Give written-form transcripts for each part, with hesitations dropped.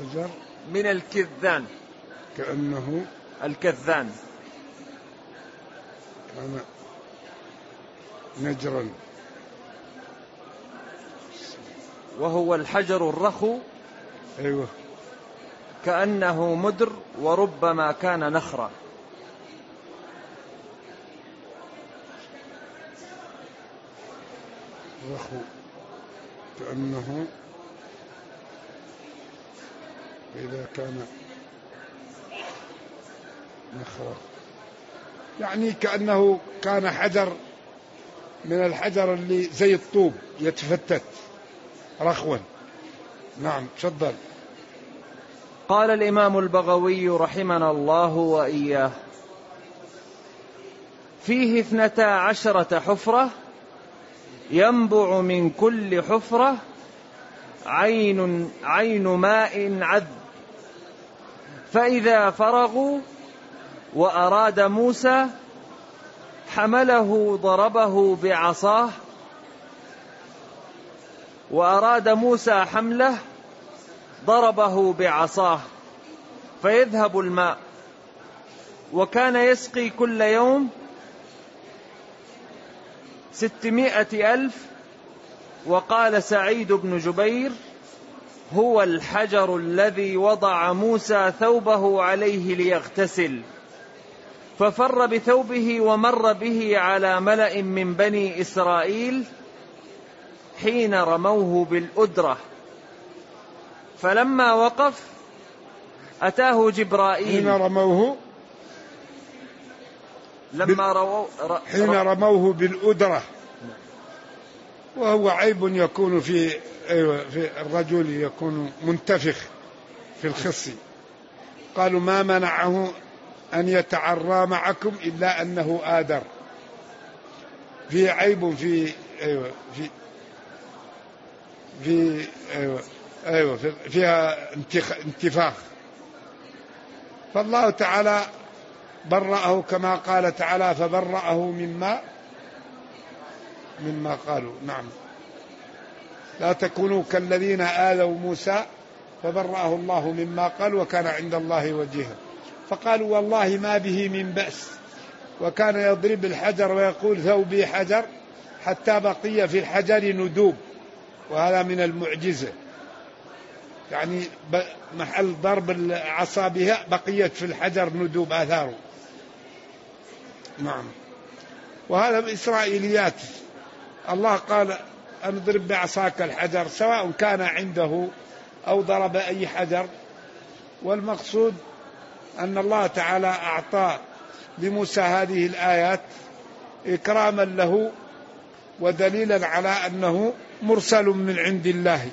حجر من الكذان، كأنه الكذان كان نجرا، وهو الحجر الرخو. أيوة. كأنه مدر وربما كان نخرة. رخو كأنه إذا كان نخرة، يعني كأنه كان حجر من الحجر اللي زي الطوب يتفتت رخوا. نعم تفضل. قال الإمام البغوي رحمنا الله وإياه: فيه 12 حفرة، ينبع من كل حفرة عين ماء عذب، فإذا فرغوا وأراد موسى حمله ضربه بعصاه، وأراد موسى حمله ضربه بعصاه فيذهب الماء. وكان يسقي كل يوم 600,000. وقال سعيد بن جبير: هو الحجر الذي وضع موسى ثوبه عليه ليغتسل، ففر بثوبه ومر به على ملأ من بني إسرائيل حين رموه بالأدرة، فلما وقف أتاه جبرائيل. حين رموه حين رموه بالأدرة، وهو عيب يكون في الرجل، يكون منتفخ في الخصي. قالوا ما منعه أن يتعرى معكم إلا أنه آدر، في عيب فيها انتفاخ. فالله تعالى برأه كما قال تعالى: فبرأه مما قالوا. نعم. لا تكونوا كالذين آذوا موسى فبرأه الله مما قال وكان عند الله وجيها. فقالوا والله ما به من بأس، وكان يضرب الحجر ويقول ثوبي حجر، حتى بقي في الحجر ندوب، وهذا من المعجزة، يعني محل ضرب العصا بها بقيت في الحجر ندوب آثاره. نعم. وهذا بإسرائيليات. الله قال: أن اضرب بعصاك الحجر، سواء كان عنده أو ضرب أي حجر. والمقصود أن الله تعالى أعطى لموسى هذه الآيات إكراما له ودليلا على أنه مرسل من عند الله.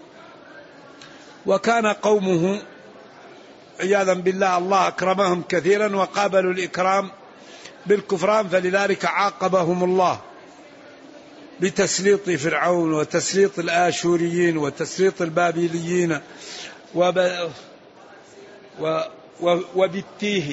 وكان قومه عياذا بالله الله أكرمهم كثيرا وقابلوا الإكرام بالكفران، فلذلك عاقبهم الله بتسليط فرعون وتسليط الآشوريين وتسليط البابليين وبالتيه.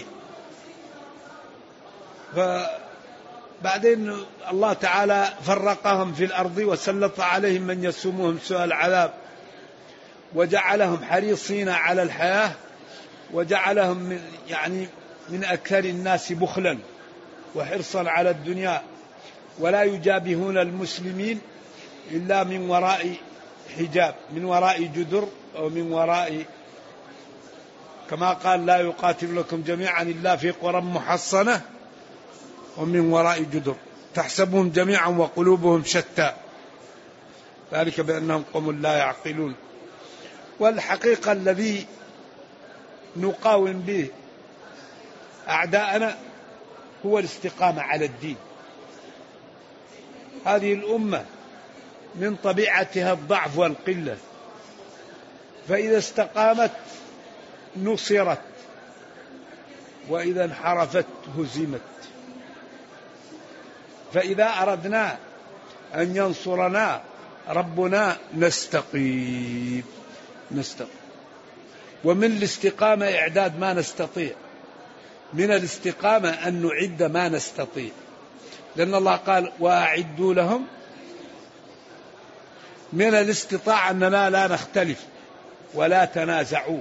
فبعدين الله تعالى فرقهم في الأرض وسلط عليهم من يسومهم سوء العذاب، وجعلهم حريصين على الحياة، وجعلهم من أكثر الناس بخلا وحرصا على الدنيا، ولا يجابهون المسلمين إلا من وراء حجاب، من وراء جدر، أو من وراء، كما قال: لا يقاتلكم جميعا إلا في قرى محصنة ومن وراء جدر تحسبهم جميعا وقلوبهم شتى، ذلك بأنهم قوم لا يعقلون. والحقيقة الذي نقاوم به أعداءنا هو الاستقامة على الدين. هذه الأمة من طبيعتها الضعف والقلة، فإذا استقامت نصرت، وإذا انحرفت هزمت. فإذا أردنا أن ينصرنا ربنا نستقيم. ومن الاستقامة إعداد ما نستطيع، من الاستقامة أن نعد ما نستطيع، لأن الله قال: وأعدوا لهم. من الاستطاعة أننا لا نختلف ولا تنازعوا.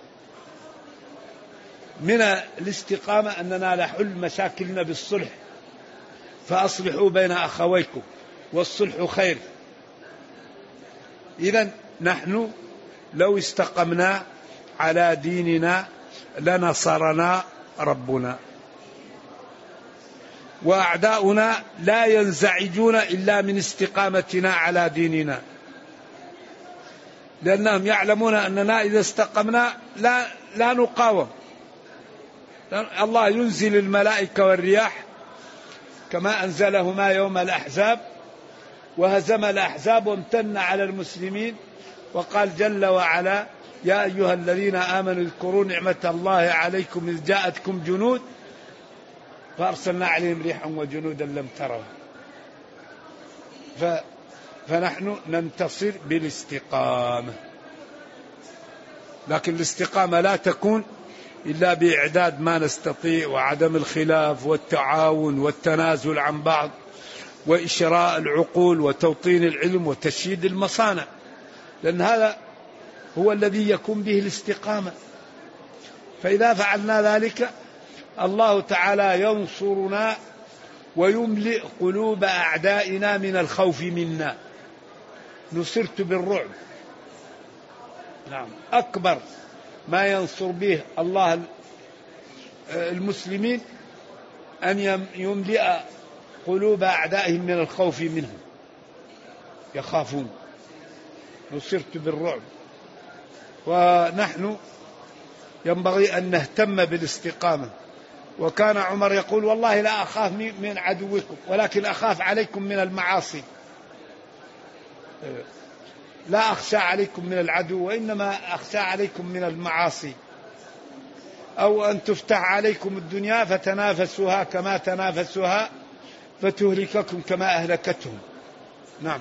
من الاستقامة أننا نحل مشاكلنا بالصلح، فأصلحوا بين أخويكم والصلح خير. إذن نحن لو استقمنا على ديننا لنصرنا ربنا، وأعداؤنا لا ينزعجون إلا من استقامتنا على ديننا، لأنهم يعلمون أننا إذا استقمنا لا نقاوم. الله ينزل الملائكة والرياح كما أنزلهما يوم الأحزاب، وهزم الأحزاب وامتن على المسلمين، وقال جل وعلا: يا أيها الذين آمنوا اذكروا نعمة الله عليكم إذ جاءتكم جنود فأرسلنا عليهم ريحا وجنودا لم تروا. فنحن ننتصر بالاستقامة، لكن الاستقامة لا تكون إلا بإعداد ما نستطيع، وعدم الخلاف والتعاون والتنازل عن بعض، وإشراء العقول وتوطين العلم وتشييد المصانع، لأن هذا هو الذي يكون به الاستقامة. فإذا فعلنا ذلك الله تعالى ينصرنا ويملئ قلوب أعدائنا من الخوف منا. نصرت بالرعب. نعم، أكبر ما ينصر به الله المسلمين أن يملئ قلوب أعدائهم من الخوف منهم، يخافون. نصرت بالرعب. ونحن ينبغي أن نهتم بالاستقامة. وكان عمر يقول: والله لا أخاف من عدوكم، ولكن أخاف عليكم من المعاصي. لا أخشى عليكم من العدو، وإنما أخشى عليكم من المعاصي، أو أن تفتح عليكم الدنيا فتنافسوها كما تنافسوها فتهلككم كما أهلكتهم. نعم.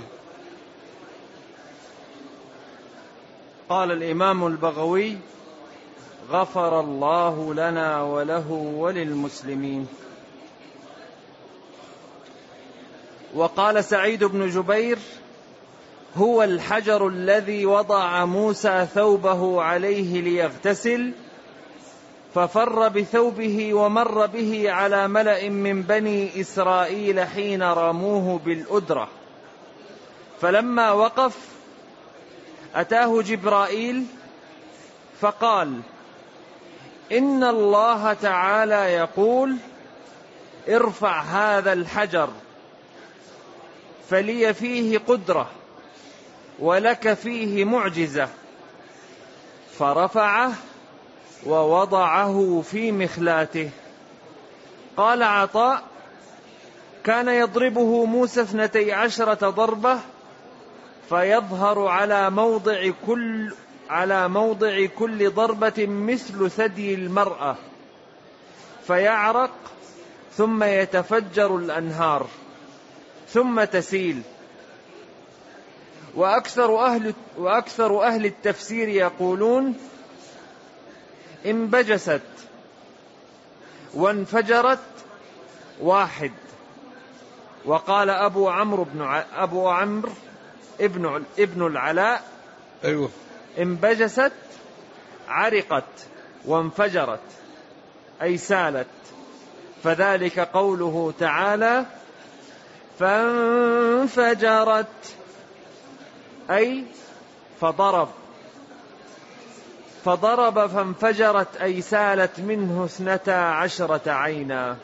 قال الإمام البغوي: غفر الله لنا وله وللمسلمين. وقال سعيد بن جبير: هو الحجر الذي وضع موسى ثوبه عليه ليغتسل، ففر بثوبه ومر به على ملأ من بني إسرائيل حين رموه بالأدرة، فلما وقف أتاه جبرائيل فقال: إن الله تعالى يقول: ارفع هذا الحجر فلي فيه قدرة ولك فيه معجزة. فرفعه ووضعه في مخلاته. قال عطاء: كان يضربه موسى 12 ضربة، فيظهر على موضع كل ضربة مثل ثدي المرأة، فيعرق، ثم يتفجر الأنهار، ثم تسيل. وأكثر أهل التفسير يقولون: انبجست وانفجرت واحد. وقال أبو عمرو ابن العلاء: أيوة، انبجست عرقت وانفجرت أي سالت، فذلك قوله تعالى: فانفجرت أي فضرب فانفجرت أي سالت منه 12 عينا.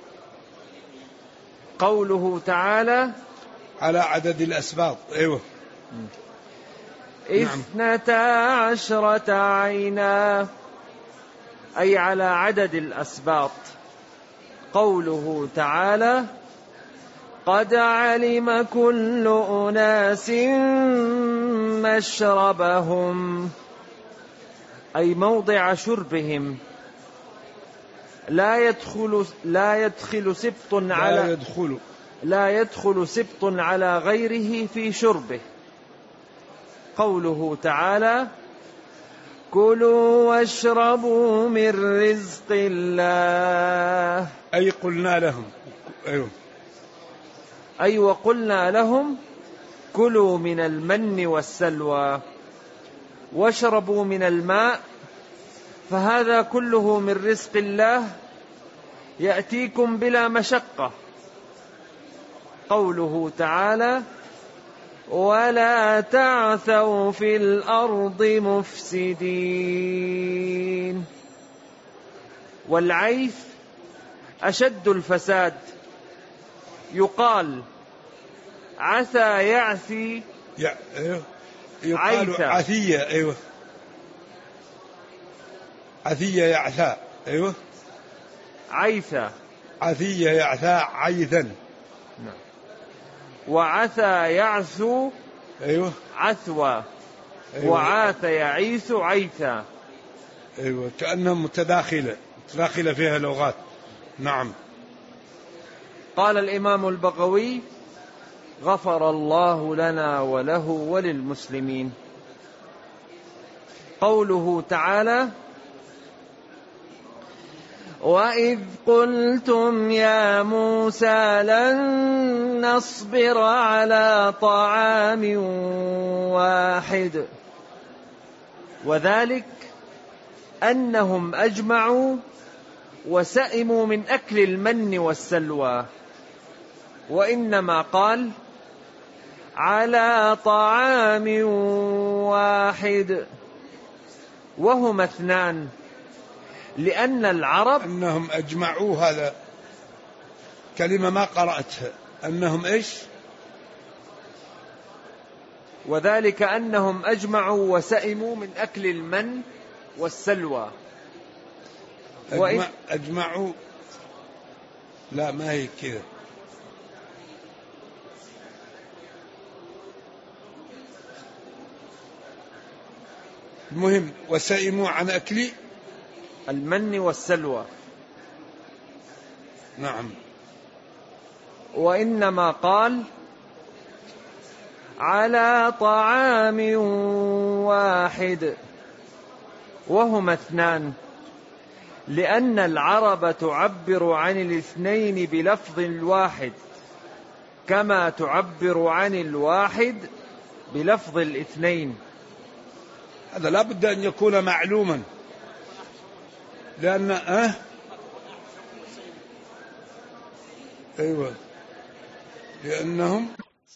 قوله تعالى: على عدد الأسباط. أيوة، 12 عينا أي على عدد الأسباط. قوله تعالى: قد علم كل أناس مشربهم أي موضع شربهم. لا يدخل سبط على غيره في شربه. قوله تعالى: كلوا واشربوا من رزق الله أي قلنا لهم. أيوة. وقلنا لهم: كلوا من المن والسلوى. واشربوا من الماء، فهذا كله من رزق الله يأتيكم بلا مشقة. قوله تعالى: ولا تعثوا في الأرض مفسدين. والعيث أشد الفساد، يقال عثى يعثي، يقال عثية. أيوة، عثية يعثى. أيوة، عيثى، عثية يعثى عيثا. وعثى يعثو. أيوة، عثوى. أيوة. وعاث يعيث عيثا. أيوة، كأنها متداخلة فيها لغات. نعم. قال الإمام البغوي: غفر الله لنا وله وللمسلمين. قوله تعالى: وإذ قلتم يا موسى لن نصبر على طعام واحد، وذلك أنهم أجمعوا وسئموا من أكل المن والسلوى، وإنما قال على طعام واحد وهما اثنان، لأن العرب أنهم أجمعوا. هذا كلمة ما قرأتها. أنهم إيش؟ وذلك أنهم أجمعوا وسئموا من أكل المن والسلوى. أجمعوا، لا ما هي كذا. المهم وسئموا عن أكل المن والسلوى. نعم. وإنما قال على طعام واحد وهما اثنان، لأن العرب تعبر عن الاثنين بلفظ الواحد كما تعبر عن الواحد بلفظ الاثنين. هذا لا بد أن يكون معلوما، لأن أيوة، لأنهم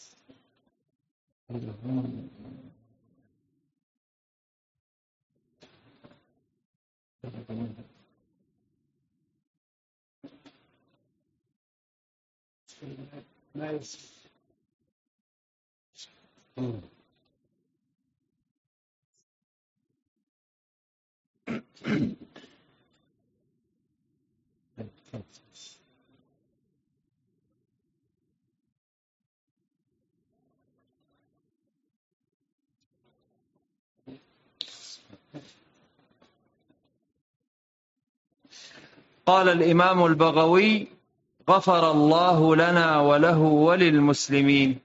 قال الإمام البغوي: غفر الله لنا وله وللمسلمين.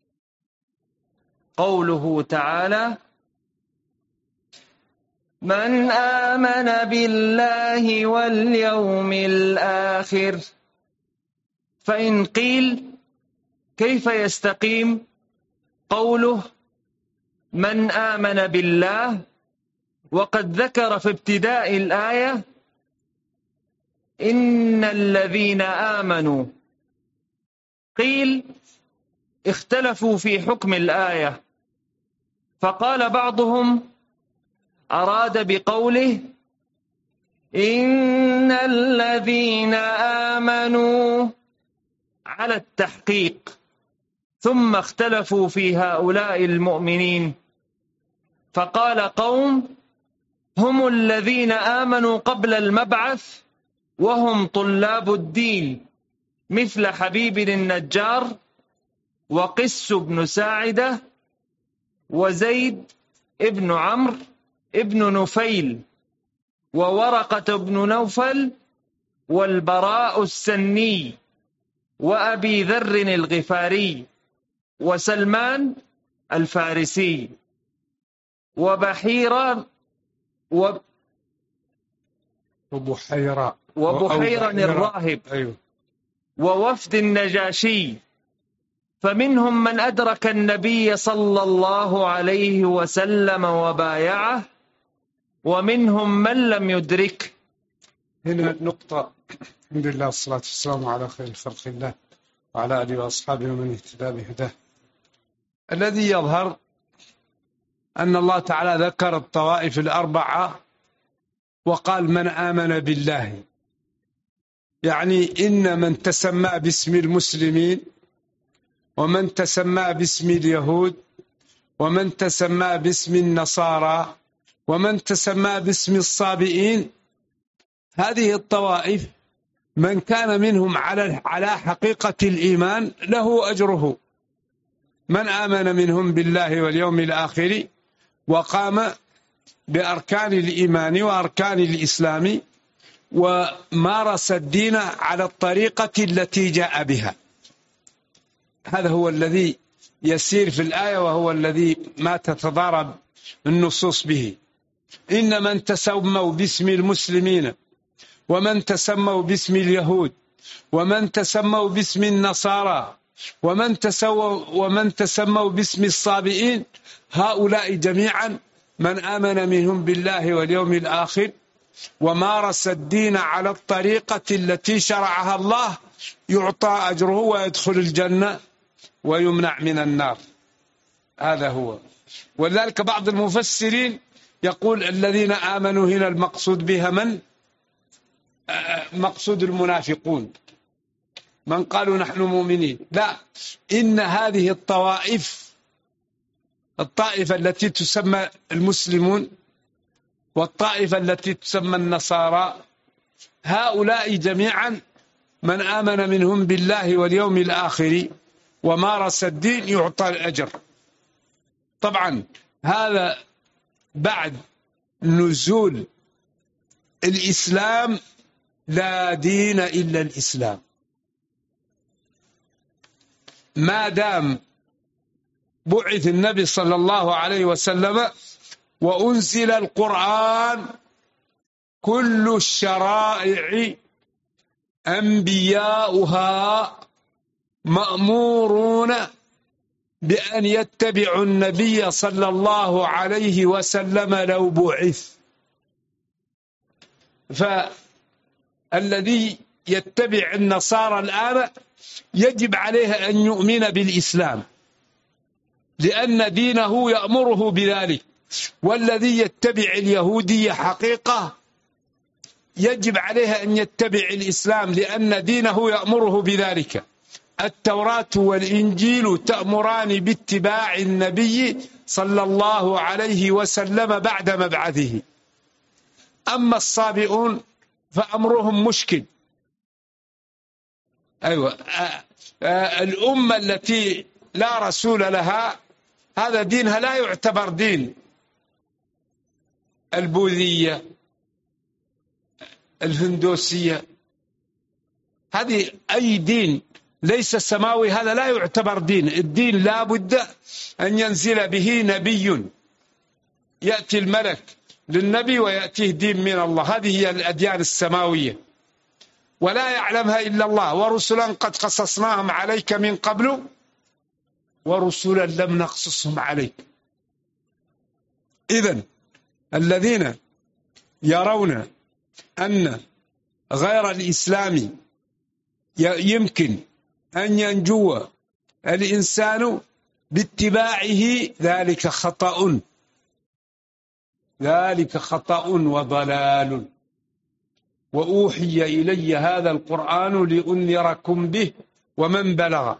قوله تعالى: من آمن بالله واليوم الآخر. فإن قيل كيف يستقيم قوله من آمن بالله وقد ذكر في ابتداء الآية إن الذين آمنوا؟ قيل اختلفوا في حكم الآية، فقال بعضهم أراد بقوله إن الذين آمنوا على التحقيق، ثم اختلفوا في هؤلاء المؤمنين، فقال قوم هم الذين آمنوا قبل المبعث وهم طلاب الدين، مثل حبيب النجار وقس بن ساعدة وزيد ابن عمرو ابن نفيل وورقة بن نوفل والبراء السني وأبي ذر الغفاري وسلمان الفارسي وبحيرة وبحيرة الراهب. أيوه. ووفد النجاشي، فمنهم من أدرك النبي صلى الله عليه وسلم وبايعه، ومنهم من لم يدرك. هنا نقطة. الحمد لله والصلاة والسلام على خير خلق الله وعلى آله وأصحابه ومن اهتدى بهداه. الذي يظهر أن الله تعالى ذكر الطوائف الأربعة وقال من آمن بالله، يعني إن من تسمى باسم المسلمين ومن تسمى باسم اليهود ومن تسمى باسم النصارى ومن تسمى باسم الصابئين، هذه الطوائف من كان منهم على حقيقة الإيمان له أجره. من آمن منهم بالله واليوم الآخر وقام بأركان الإيمان وأركان الإسلام ومارس الدين على الطريقة التي جاء بها، هذا هو الذي يسير في الآية وهو الذي ما تتضارب النصوص به. إن من تسموا باسم المسلمين ومن تسموا باسم اليهود ومن تسموا باسم النصارى ومن تسموا باسم الصابئين، هؤلاء جميعا من آمن منهم بالله واليوم الآخر ومارس الدين على الطريقة التي شرعها الله يعطى أجره ويدخل الجنة ويمنع من النار. هذا هو. ولذلك بعض المفسرين يقول الذين آمنوا هنا المقصود بها من؟ مقصود المنافقون، من قالوا نحن مؤمنين. لا، إن هذه الطائفة التي تسمى المسلمون والطائفة التي تسمى النصارى، هؤلاء جميعا من آمن منهم بالله واليوم الآخر ومارس الدين يعطى الأجر. طبعا هذا بعد نزول الإسلام، لا دين إلا الإسلام. ما دام بعث النبي صلى الله عليه وسلم وأنزل القرآن، كل الشرائع أنبياؤها مأمورون بأن يتبعوا النبي صلى الله عليه وسلم لو بعث. فالذي يتبع النصارى الآن يجب عليه أن يؤمن بالإسلام لأن دينه يأمره بذلك، والذي يتبع اليهودية حقيقة يجب عليه أن يتبع الإسلام لأن دينه يأمره بذلك. التوراة والإنجيل تأمران باتباع النبي صلى الله عليه وسلم بعد مبعثه. أما الصابئون فأمرهم مشكل. أيوة، الأمة التي لا رسول لها هذا دينها لا يعتبر دين. البوذية، الهندوسية، هذه أي دين ليس سماوي هذا لا يعتبر دين. الدين لا بد أن ينزل به نبي، يأتي الملك للنبي ويأتيه دين من الله. هذه هي الأديان السماوية ولا يعلمها إلا الله. ورسلا قد قصصناهم عليك من قبل ورسلا لم نقصصهم عليك. إذن الذين يرون أن غير الإسلام يمكن أن ينجو الإنسان باتباعه، ذلك خطأ، ذلك خطأ وضلال. وأوحي إلي هذا القرآن لأنذركم به ومن بلغ.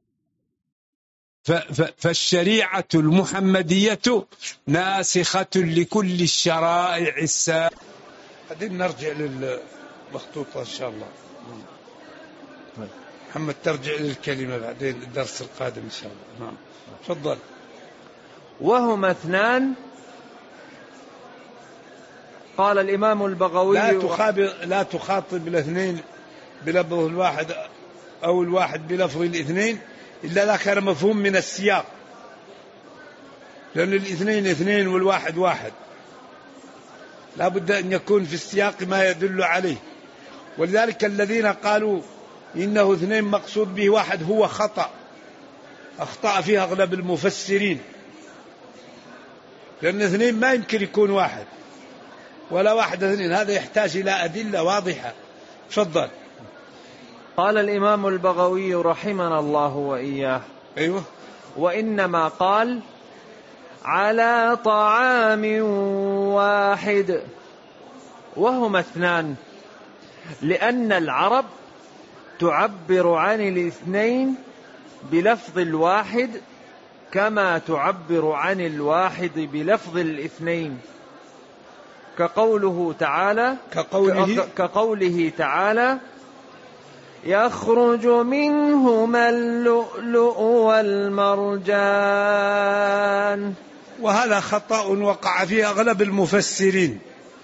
فالشريعة المحمدية ناسخة لكل الشرائع السابقة. بعدين نرجع للمخطوطة إن شاء الله. محمد ترجع للكلمة بعدين الدرس القادم إن شاء الله. نعم تفضل. وهما اثنان، قال الإمام البغوي لا تخاطب الاثنين بلفظ الواحد أو الواحد بلفظ الاثنين إلا إذا كان مفهوم من السياق، لأن الاثنين اثنين والواحد واحد، لا بد أن يكون في السياق ما يدل عليه. ولذلك الذين قالوا إنه اثنين مقصود به واحد هو خطأ، أخطأ فيها أغلب المفسرين، لأن اثنين ما يمكن يكون واحد، ولا واحد اثنين، هذا يحتاج إلى أدلة واضحة. تفضل. قال الإمام البغوي رحمنا الله وإياه: أيوه. وإنما قال على طعام واحد وهما اثنان، لأن العرب تعبر عن الاثنين بلفظ الواحد كما تعبر عن الواحد بلفظ الاثنين، كقوله تعالى يخرج منهما اللؤلؤ والمرجان. وهذا خطأ وقع فيه أغلب المفسرين،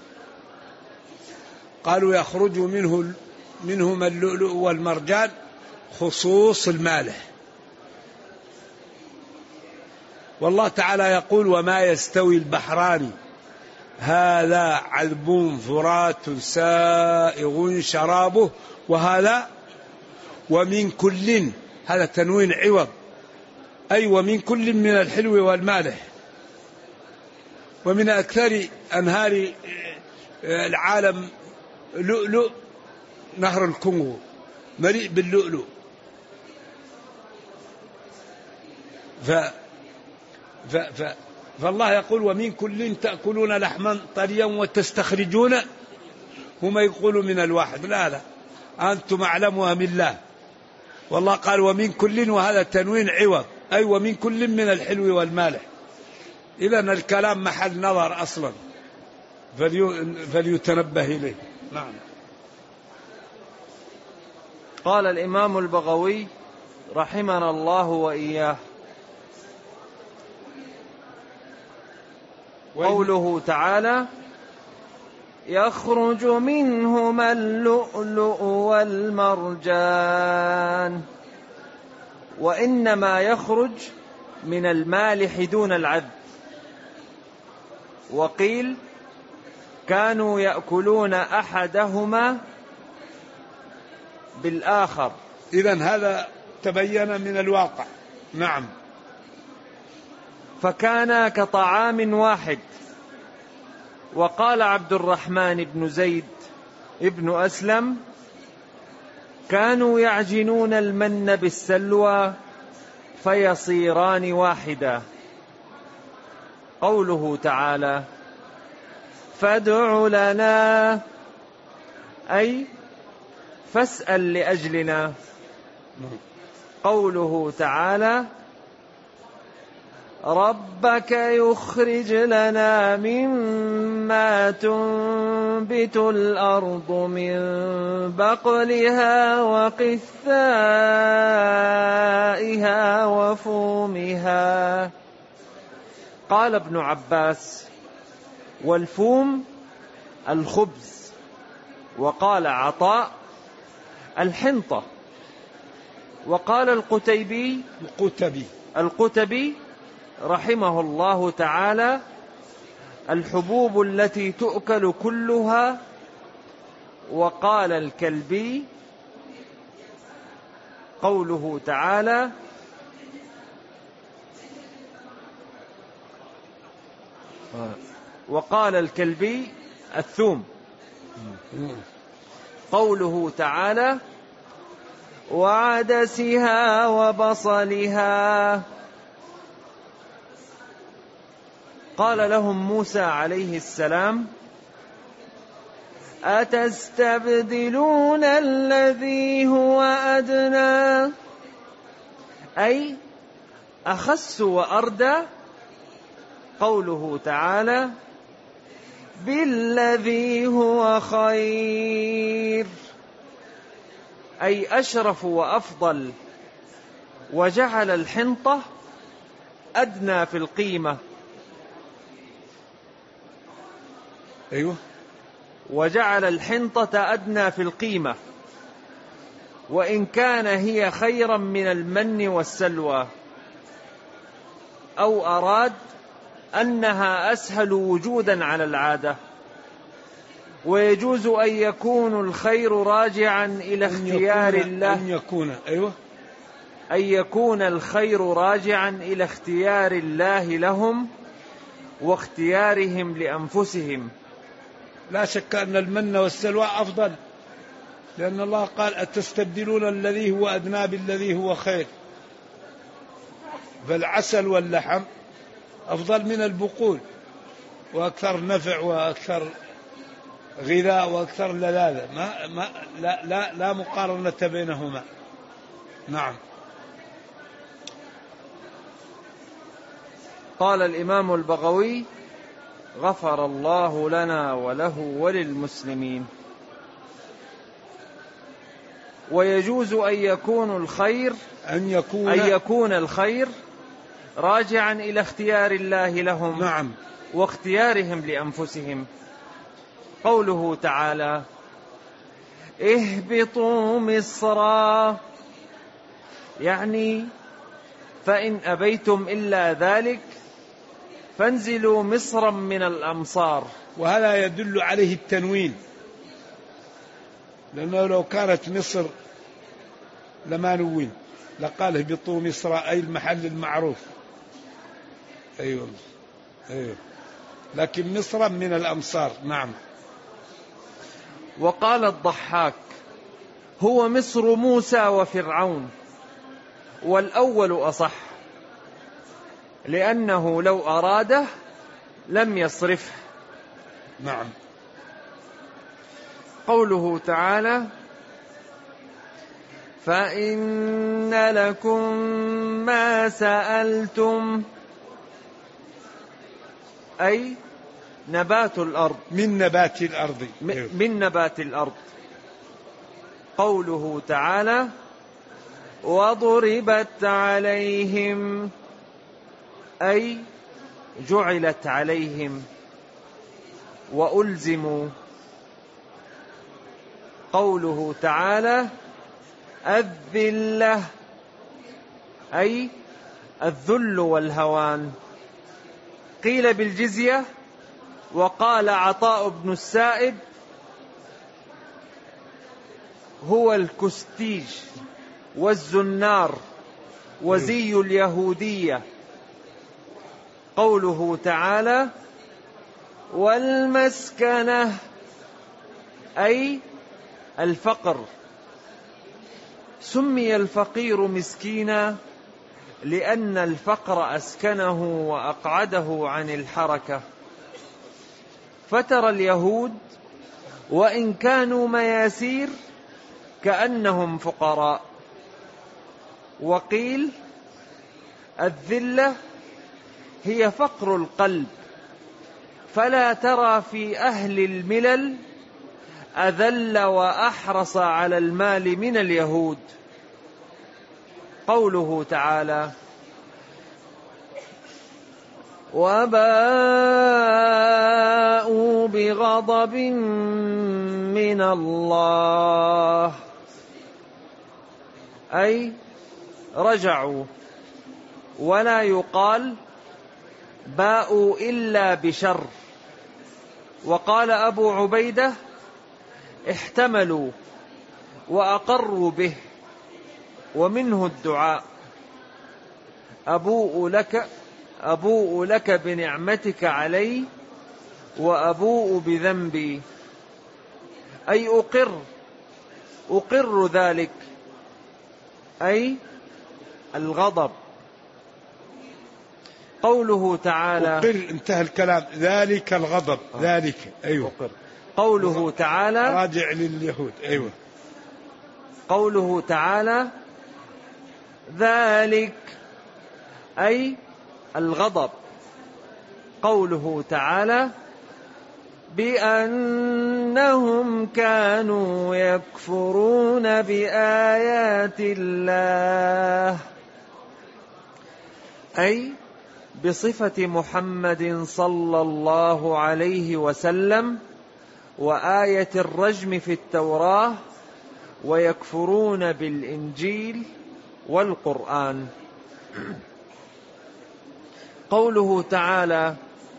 قالوا يخرج منهما اللؤلؤ والمرجان خصوص المالح، والله تعالى يقول وما يستوي البحران هذا عذب فرات سائغ شرابه، وهذا ومن كل، هذا تنوين عوض، أي ومن كل من الحلو والمالح. ومن أكثر أنهار العالم لؤلؤ نهر الكونغو مليء باللؤلؤ. فالله يقول ومن كل تأكلون لحما طريا وتستخرجون، هم يقولوا من الواحد، لا أنتم أعلمها من الله. والله قال ومن كل، وهذا تنوين عوض، أي ومن كل من الحلو والمالح. إذن الكلام محل نظر أصلا، فليتنبه إليه. نعم. قال الإمام البغوي رحمنا الله وإياه: قوله تعالى يخرج منهما اللؤلؤ والمرجان، وإنما يخرج من المالح دون العذب. وقيل كانوا يأكلون أحدهما بالآخر. إذن هذا تبين من الواقع. نعم. فكان كطعام واحد. وقال عبد الرحمن بن زيد ابن أسلم كانوا يعجنون المن بالسلوى فيصيران واحدا. قوله تعالى فادع لنا، أي فاسأل لأجلنا. قوله تعالى ربك يخرج لنا مما تنبت الأرض من بقلها وقثائها وفومها. قال ابن عباس والفوم الخبز. وقال عطاء الحنطة. وقال القتبي رحمه الله تعالى الحبوب التي تؤكل كلها. وقال الكلبي قوله تعالى وقال الكلبي الثوم. قوله تعالى وعدسها وبصلها. قال لهم موسى عليه السلام أتستبدلون الذي هو أدنى، أي أخس وأردى. قوله تعالى بالذي هو خير، أي أشرف وأفضل. وجعل الحنطة أدنى في القيمة. أيوه. وجعل الحنطة أدنى في القيمة، وإن كان هي خيرا من المن والسلوى، أو أراد أنها أسهل وجودا على العادة. ويجوز أن يكون الخير راجعا إلى اختيار الله، أن يكون أيوه أن يكون الخير راجعا إلى اختيار الله لهم واختيارهم لأنفسهم. لا شك أن المن والسلوى أفضل، لأن الله قال أتستبدلون الذي هو أدنى بالذي هو خير، فالعسل واللحم أفضل من البقول، وأكثر نفع وأكثر غذاء وأكثر لذاذة، لا مقارنة بينهما. نعم. قال الإمام البغوي: غفر الله لنا وله وللمسلمين. ويجوز أن يكون الخير راجعا إلى اختيار الله لهم. نعم. واختيارهم لأنفسهم. قوله تعالى: اهبطوا مصرا، يعني فإن أبيتم إلا ذلك فانزلوا مصرا من الأمصار. وهذا يدل عليه التنوين، لأنه لو كانت مصر لما نوين، لقال اهبطوا مصر أي المحل المعروف. أيوه لكن مصرا من الأمصار. نعم. وقال الضحاك: هو مصر موسى وفرعون، والأول أصح، لأنه لو أراده لم يصرفه. نعم. قوله تعالى: فإن لكم ما سألتم، أي نبات الأرض، من نبات الأرض. من نبات الأرض. قوله تعالى: وضربت عليهم، أي جعلت عليهم وألزموا. قوله تعالى: الذلة، أي الذل والهوان. قيل بالجزية، وقال عطاء بن السائب: هو الكستيج والزنار وزي اليهودية. قوله تعالى: والمسكنة، أي الفقر. سمي الفقير مسكينا لأن الفقر أسكنه وأقعده عن الحركة. فترى اليهود وإن كانوا مياسير كأنهم فقراء. وقيل: الذلة هي فقر القلب، فلا ترى في أهل الملل أذل وأحرص على المال من اليهود. قوله تعالى: وباءوا بغضب من الله، أي رجعوا. ولا يقال باءوا إلا بشر. وقال أبو عبيدة: احتملوا وأقروا به. ومنه الدعاء: أبوء لك بنعمتك علي وأبوء بذنبي، أي أقر ذلك، أي الغضب. قوله تعالى: أقر، انتهى الكلام، ذلك الغضب. ذلك أيوه. أقر. قوله تعالى: راجع لليهود. أيوه. قوله تعالى: ذلك، أي الغضب. قوله تعالى: بأنهم كانوا يكفرون بآيات الله، أي بصفة محمد صلى الله عليه وسلم وآية الرجم في التوراة، ويكفرون بالإنجيل والقرآن. قوله تعالى: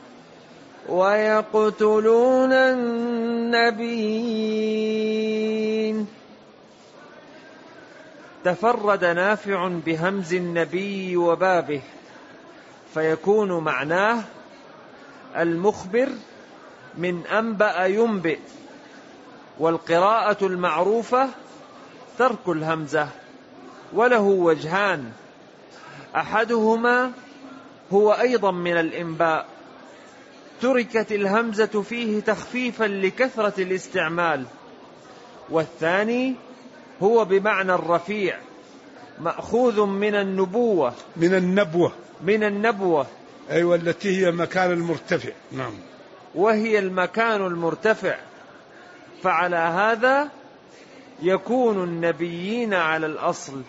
ويقتلون النبيين، تفرد نافع بهمز النبي وبابه، فيكون معناه المخبر من أنبأ ينبئ. والقراءة المعروفة ترك الهمزة، وله وجهان، أحدهما هو أيضا من الإنباء، تركت الهمزة فيه تخفيفا لكثرة الاستعمال، والثاني هو بمعنى الرفيع، مأخوذ من النبوة، من النبوة أيوة، التي هي مكان المرتفع. نعم، وهي المكان المرتفع. فعلى هذا يكون النبيين على الأصل.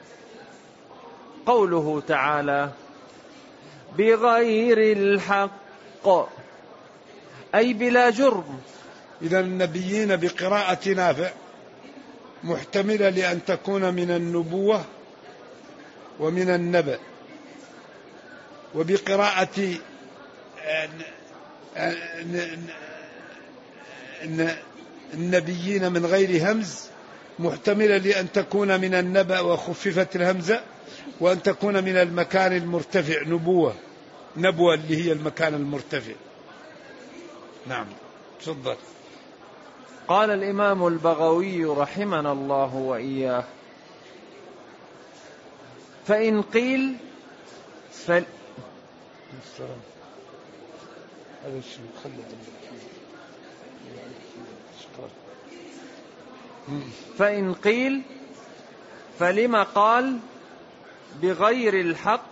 قوله تعالى بغير الحق، أي بلا جرم. إذا النبيين بقراءة نافع محتملة لأن تكون من النبوة ومن النبأ، وبقراءة النبيين من غير همز محتملة لأن تكون من النبأ وخففت الهمزة، وأن تكون من المكان المرتفع، نبوة اللي هي المكان المرتفع. نعم، تفضل. قال الإمام البغوي رحمنا الله وإياه: فإن قيل فإن قيل فلم قال بغير الحق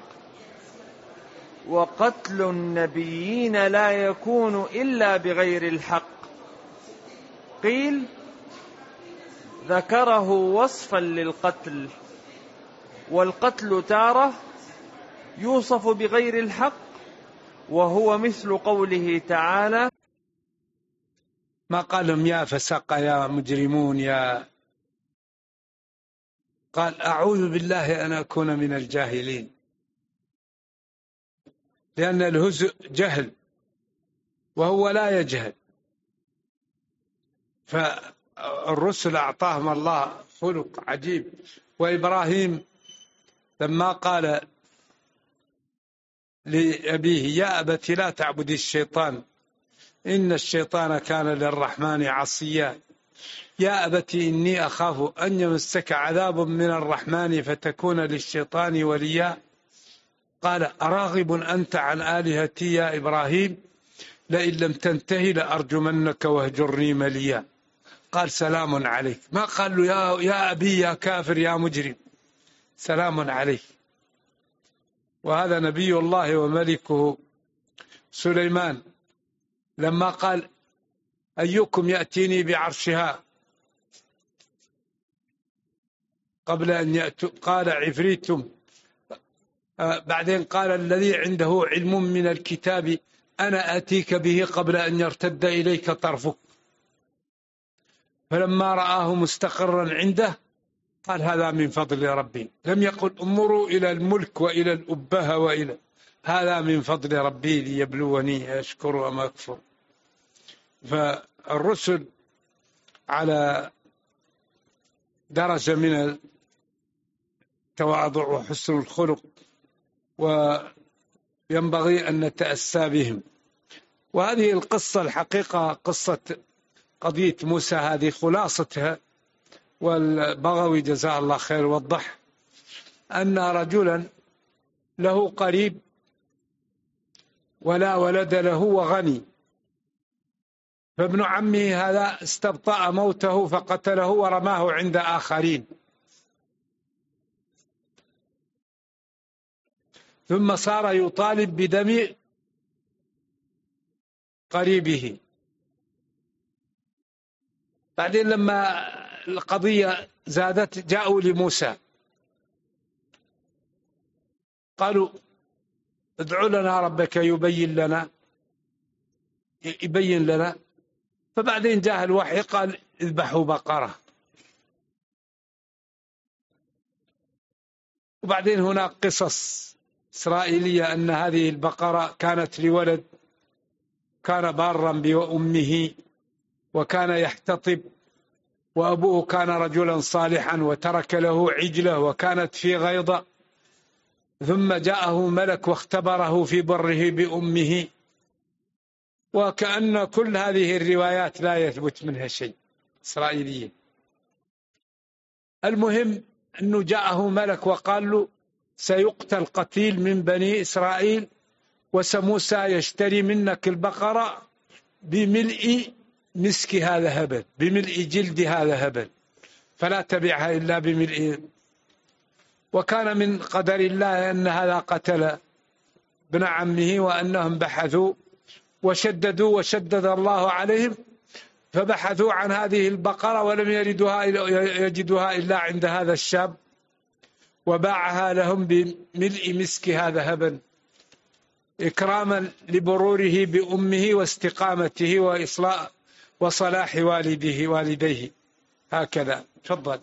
وقتل النبيين لا يكون إلا بغير الحق؟ قيل ذكره وصفا للقتل، والقتل تارة يوصف بغير الحق، وهو مثل قوله تعالى: ما قالهم يا فسق يا مجرمون قال أعوذ بالله أن أكون من الجاهلين، لأن الهزء جهل وهو لا يجهل. فالرسل أعطاهم الله خلق عجيب. وإبراهيم لما قال لأبيه يا أبت لا تعبد الشيطان إن الشيطان كان للرحمن عصيا، يا أبت إني أخاف أن يمسك عذاب من الرحمن فتكون للشيطان وليا، قال أراغب أنت عن آلهتي يا إبراهيم لئن لم تنتهي لأرجمنك واهجرني مليا. قال سلام عليك، ما قال له يا أبي يا كافر يا مجرم، سلام عليك. وهذا نبي الله وملكه سليمان لما قال أيكم يأتيني بعرشها قبل أن يأتوا، قال عفريت، بعدين قال الذي عنده علم من الكتاب أنا آتيك به قبل أن يرتد إليك طرفك، فلما رآه مستقرا عنده قال هذا من فضل ربي، لم يقل انظروا إلى الملك وإلى الأبهة وإلى، هذا من فضل ربي ليبلوني أشكر أم أكفر. فالرسل على درجة من التواضع وحسن الخلق، وينبغي أن نتأسى بهم. وهذه القصة الحقيقة قصة قضية موسى هذه خلاصتها، والبغوي جزاه الله خير وضح أن رجلا له قريب ولا ولد له وغني، فابن عمه هذا استبطأ موته فقتله ورماه عند آخرين، ثم صار يطالب بدم قريبه. بعدين لما القضية زادت جاءوا لموسى قالوا ادع لنا ربك يبين لنا. فبعدين جاء الوحي قال اذبحوا بقرة. وبعدين هناك قصص إسرائيلية أن هذه البقرة كانت لولد كان بارا بأمه وكان يحتطب وأبوه كان رجلا صالحا وترك له عجلة وكانت في غيضة، ثم جاءه ملك واختبره في بره بأمه، وكأن كل هذه الروايات لا يثبت منها شيء، إسرائيليين. المهم أنه جاءه ملك وقال له سيقتل قتيل من بني إسرائيل، وسموسى يشتري منك البقرة بملء مسكها ذهبا، بملء جلدها ذهبا، فلا تبعها إلا بملء. وكان من قدر الله أن هذا قتل ابن عمه، وأنهم بحثوا وشددوا وشدد الله عليهم، فبحثوا عن هذه البقرة ولم يجدوها إلا عند هذا الشاب، وباعها لهم بملء مسكها ذهبا، إكراما لبروره بأمه واستقامته وصلاح والديه. هكذا. تفضل.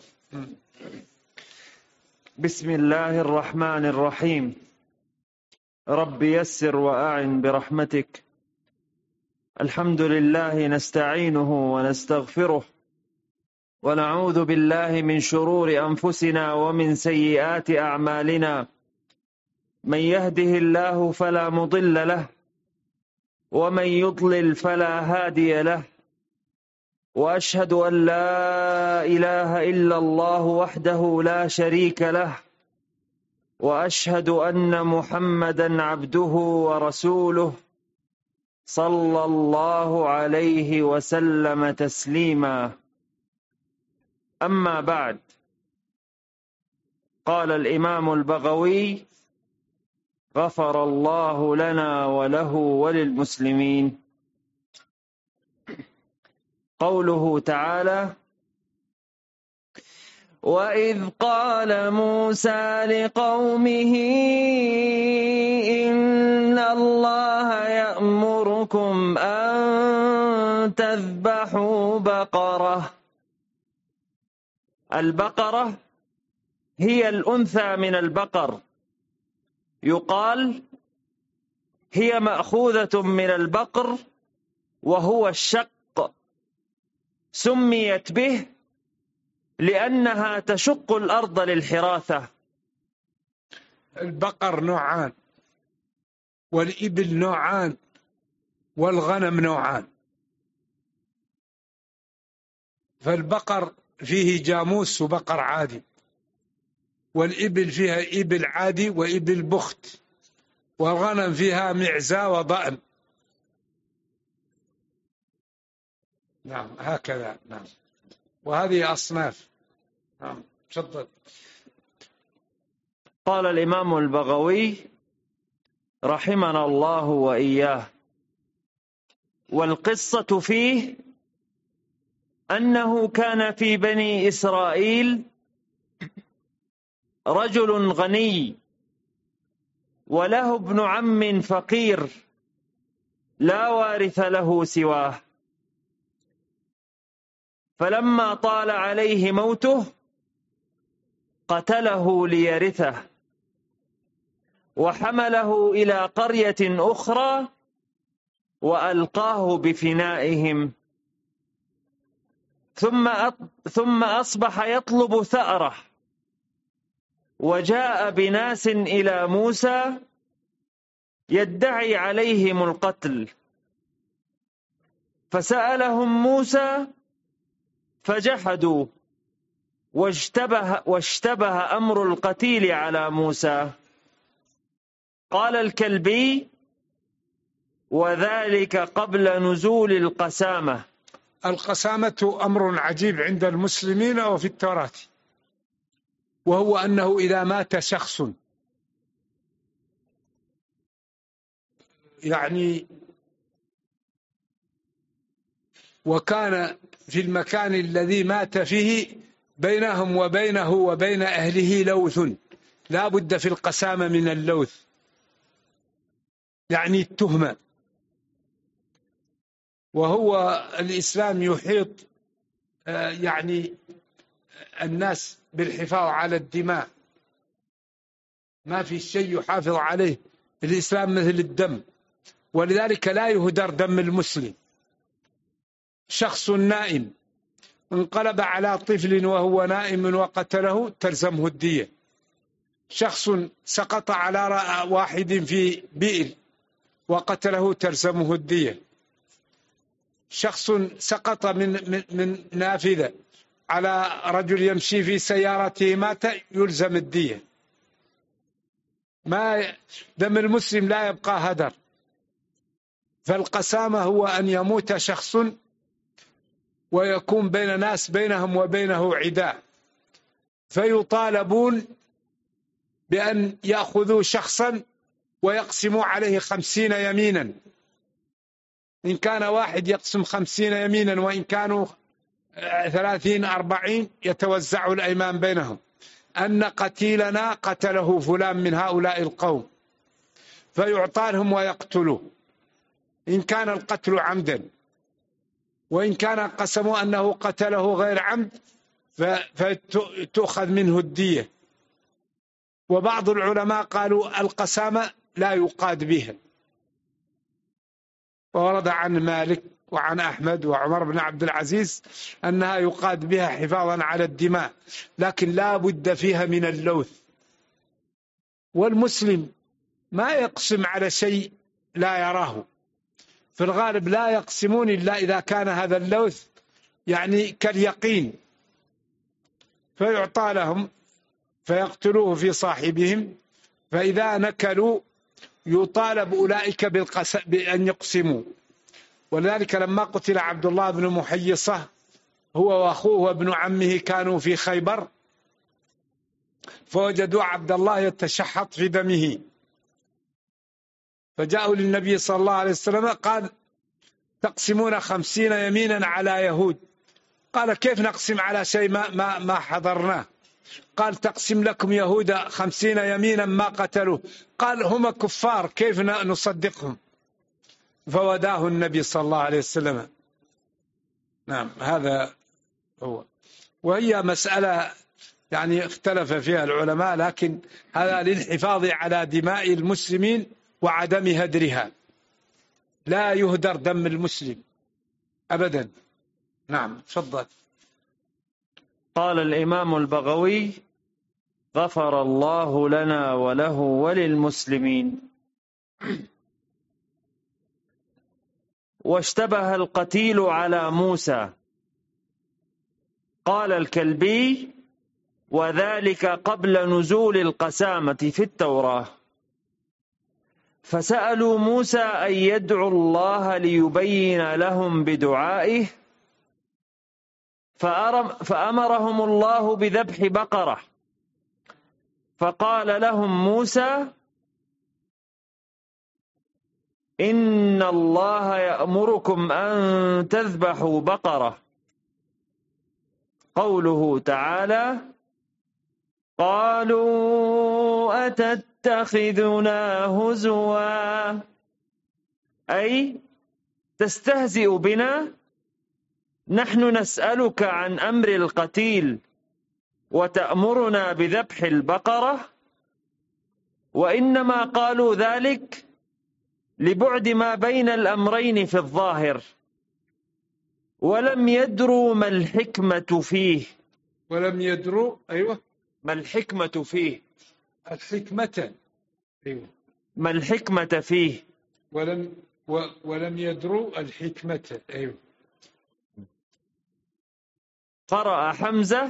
بسم الله الرحمن الرحيم. رب يسر وأعن برحمتك. الحمد لله نستعينه ونستغفره، ونعوذ بالله من شرور أنفسنا ومن سيئات أعمالنا. من يهده الله فلا مضل له، ومن يضلل فلا هادي له. وأشهد أن لا إله إلا الله وحده لا شريك له، وأشهد أن محمدا عبده ورسوله صلى الله عليه وسلم تسليما. أما بعد، قال الإمام البغوي غفر الله لنا وله وللمسلمين. قوله تعالى: وإذ قال موسى لقومه إن الله يأمركم أن تذبحوا بقرة. البقرة هي الأنثى من البقر، يقال هي مأخوذة من البقر وهو الشق، سميت به لأنها تشق الأرض للحراثة. البقر نوعان، والإبل نوعان، والغنم نوعان. فالبقر فيه جاموس وبقر عادي، والإبل فيها إبل عادي وإبل بخت، والغنم فيها معزة وضأن. نعم، هكذا. نعم، وهذه أصناف. نعم، تفضل. قال الإمام البغوي رحمنا الله وإياه: والقصة فيه أنه كان في بني إسرائيل رجل غني وله ابن عم فقير لا وارث له سواه، فلما طال عليه موته قتله ليرثه، وحمله إلى قرية أخرى وألقاه بفنائهم، ثم أصبح يطلب ثأره، وجاء بناس إلى موسى يدعي عليهم القتل، فسألهم موسى فجحدوا، واشتبه أمر القتيل على موسى. قال الكلبي: وذلك قبل نزول القسامة. القسامة أمر عجيب عند المسلمين وفي التوراة، وهو أنه إذا مات شخص يعني وكان في المكان الذي مات فيه بينهم وبينه وبين أهله لوث، لا بد في القسامة من اللوث، يعني التهمة. وهو الإسلام يحيط يعني الناس بالحفاظ على الدماء، ما في شيء يحافظ عليه الإسلام مثل الدم، ولذلك لا يهدر دم المسلم. شخص نائم انقلب على طفل وهو نائم وقتله تلزمه الدية. شخص سقط على واحد في بئر وقتله تلزمه الدية. شخص سقط من نافذة على رجل يمشي في سيارته مات يلزم الدية. ما دم المسلم لا يبقى هدر. فالقسامة هو أن يموت شخص ويكون بين ناس بينهم وبينه عداء، فيطالبون بأن يأخذوا شخصا ويقسموا عليه 50 يمينا. إن كان واحد يقسم 50 يمينا، وإن كانوا 30 40 يتوزع الأيمان بينهم أن قتيلنا قتله فلان من هؤلاء القوم، فيعطى لهم ويقتلوه إن كان القتل عمدا، وإن كان قسموا أنه قتله غير عمد فتؤخذ منه الدية. وبعض العلماء قالوا القسامة لا يقاد بها، وورد عن مالك وعن أحمد وعمر بن عبد العزيز أنها يقاد بها حفاظا على الدماء، لكن لا بد فيها من اللوث. والمسلم ما يقسم على شيء لا يراه، في الغالب لا يقسمون إلا إذا كان هذا اللوث يعني كاليقين، فيعطى لهم فيقتلوه في صاحبهم، فإذا نكلوا يطالب أولئك بأن يقسموا. ولذلك لما قتل عبد الله بن محيصة هو وأخوه وابن عمه كانوا في خيبر، فوجدوا عبد الله يتشحط في دمه، فجاءوا للنبي صلى الله عليه وسلم قال تقسمون 50 يمينا على يهود. قال كيف نقسم على شيء ما حضرناه؟ قال تقسم لكم يهود 50 يمينا ما قتلوه. قال هم كفار كيف نصدقهم؟ فوداه النبي صلى الله عليه وسلم. نعم هذا هو. وهي مسألة يعني اختلف فيها العلماء، لكن هذا للحفاظ على دماء المسلمين وعدم هدرها، لا يهدر دم المسلم أبدا. نعم تفضل. قال الإمام البغوي غفر الله لنا وله وللمسلمين. واشتبه القتيل على موسى. قال الكلبي وذلك قبل نزول القسامة في التوراة، فسألوا موسى أن يدعو الله ليبين لهم بدعائه، فأمرهم الله بذبح بقرة، فقال لهم موسى إن الله يأمركم أن تذبحوا بقرة. قوله تعالى قالوا أتتخذنا هزوا، أي تستهزئ بنا، نحن نسألك عن أمر القتيل وتأمرنا بذبح البقرة. وإنما قالوا ذلك لبعد ما بين الأمرين في الظاهر، ولم يدروا ما الحكمة فيه. ولم يدروا أيوة ما الحكمة فيه. الحكمة أيوة. ما الحكمة فيه. ولم يدروا الحكمة أيوة. قرأ حمزة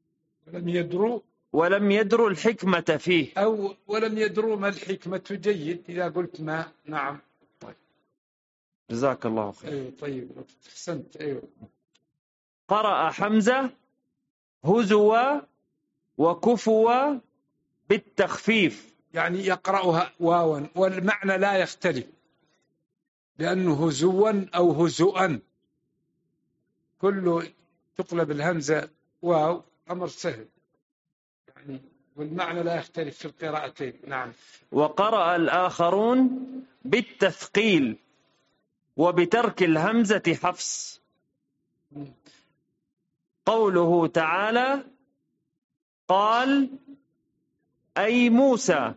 ولم يدروا الحكمة فيه، أو ولم يدروا ما الحكمة. جيد إذا قلت ما. نعم طيب. جزاك الله خير. أيوة طيب أحسنت. أيوة. قرأ حمزة هزوا وكفوا بالتخفيف، يعني يقرأها واوا والمعنى لا يختلف، لأنه هزوا أو هزؤا كله تقلب الهمزة واو، أمر سهل يعني، والمعنى لا يختلف في القراءتين. نعم. وقرأ الآخرون بالتثقيل وبترك الهمزة حفص. قوله تعالى قال أي موسى.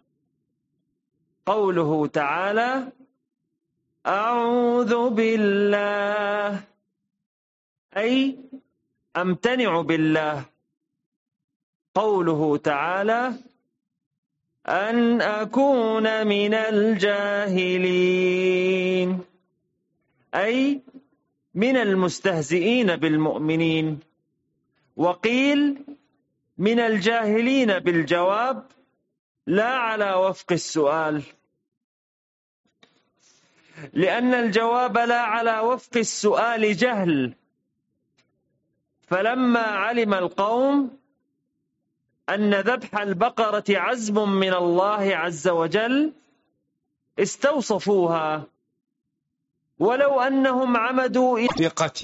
قوله تعالى أعوذ بالله، أي أمتنع بالله. قوله تعالى: أن أكون من الجاهلين، أي من المستهزئين بالمؤمنين. وقيل من الجاهلين بالجواب لا على وفق السؤال، لأن الجواب لا على وفق السؤال جهل. فلما علم القوم أن ذبح البقرة عزم من الله عز وجل استوصفوها، ولو أنهم عمدوا ثقتي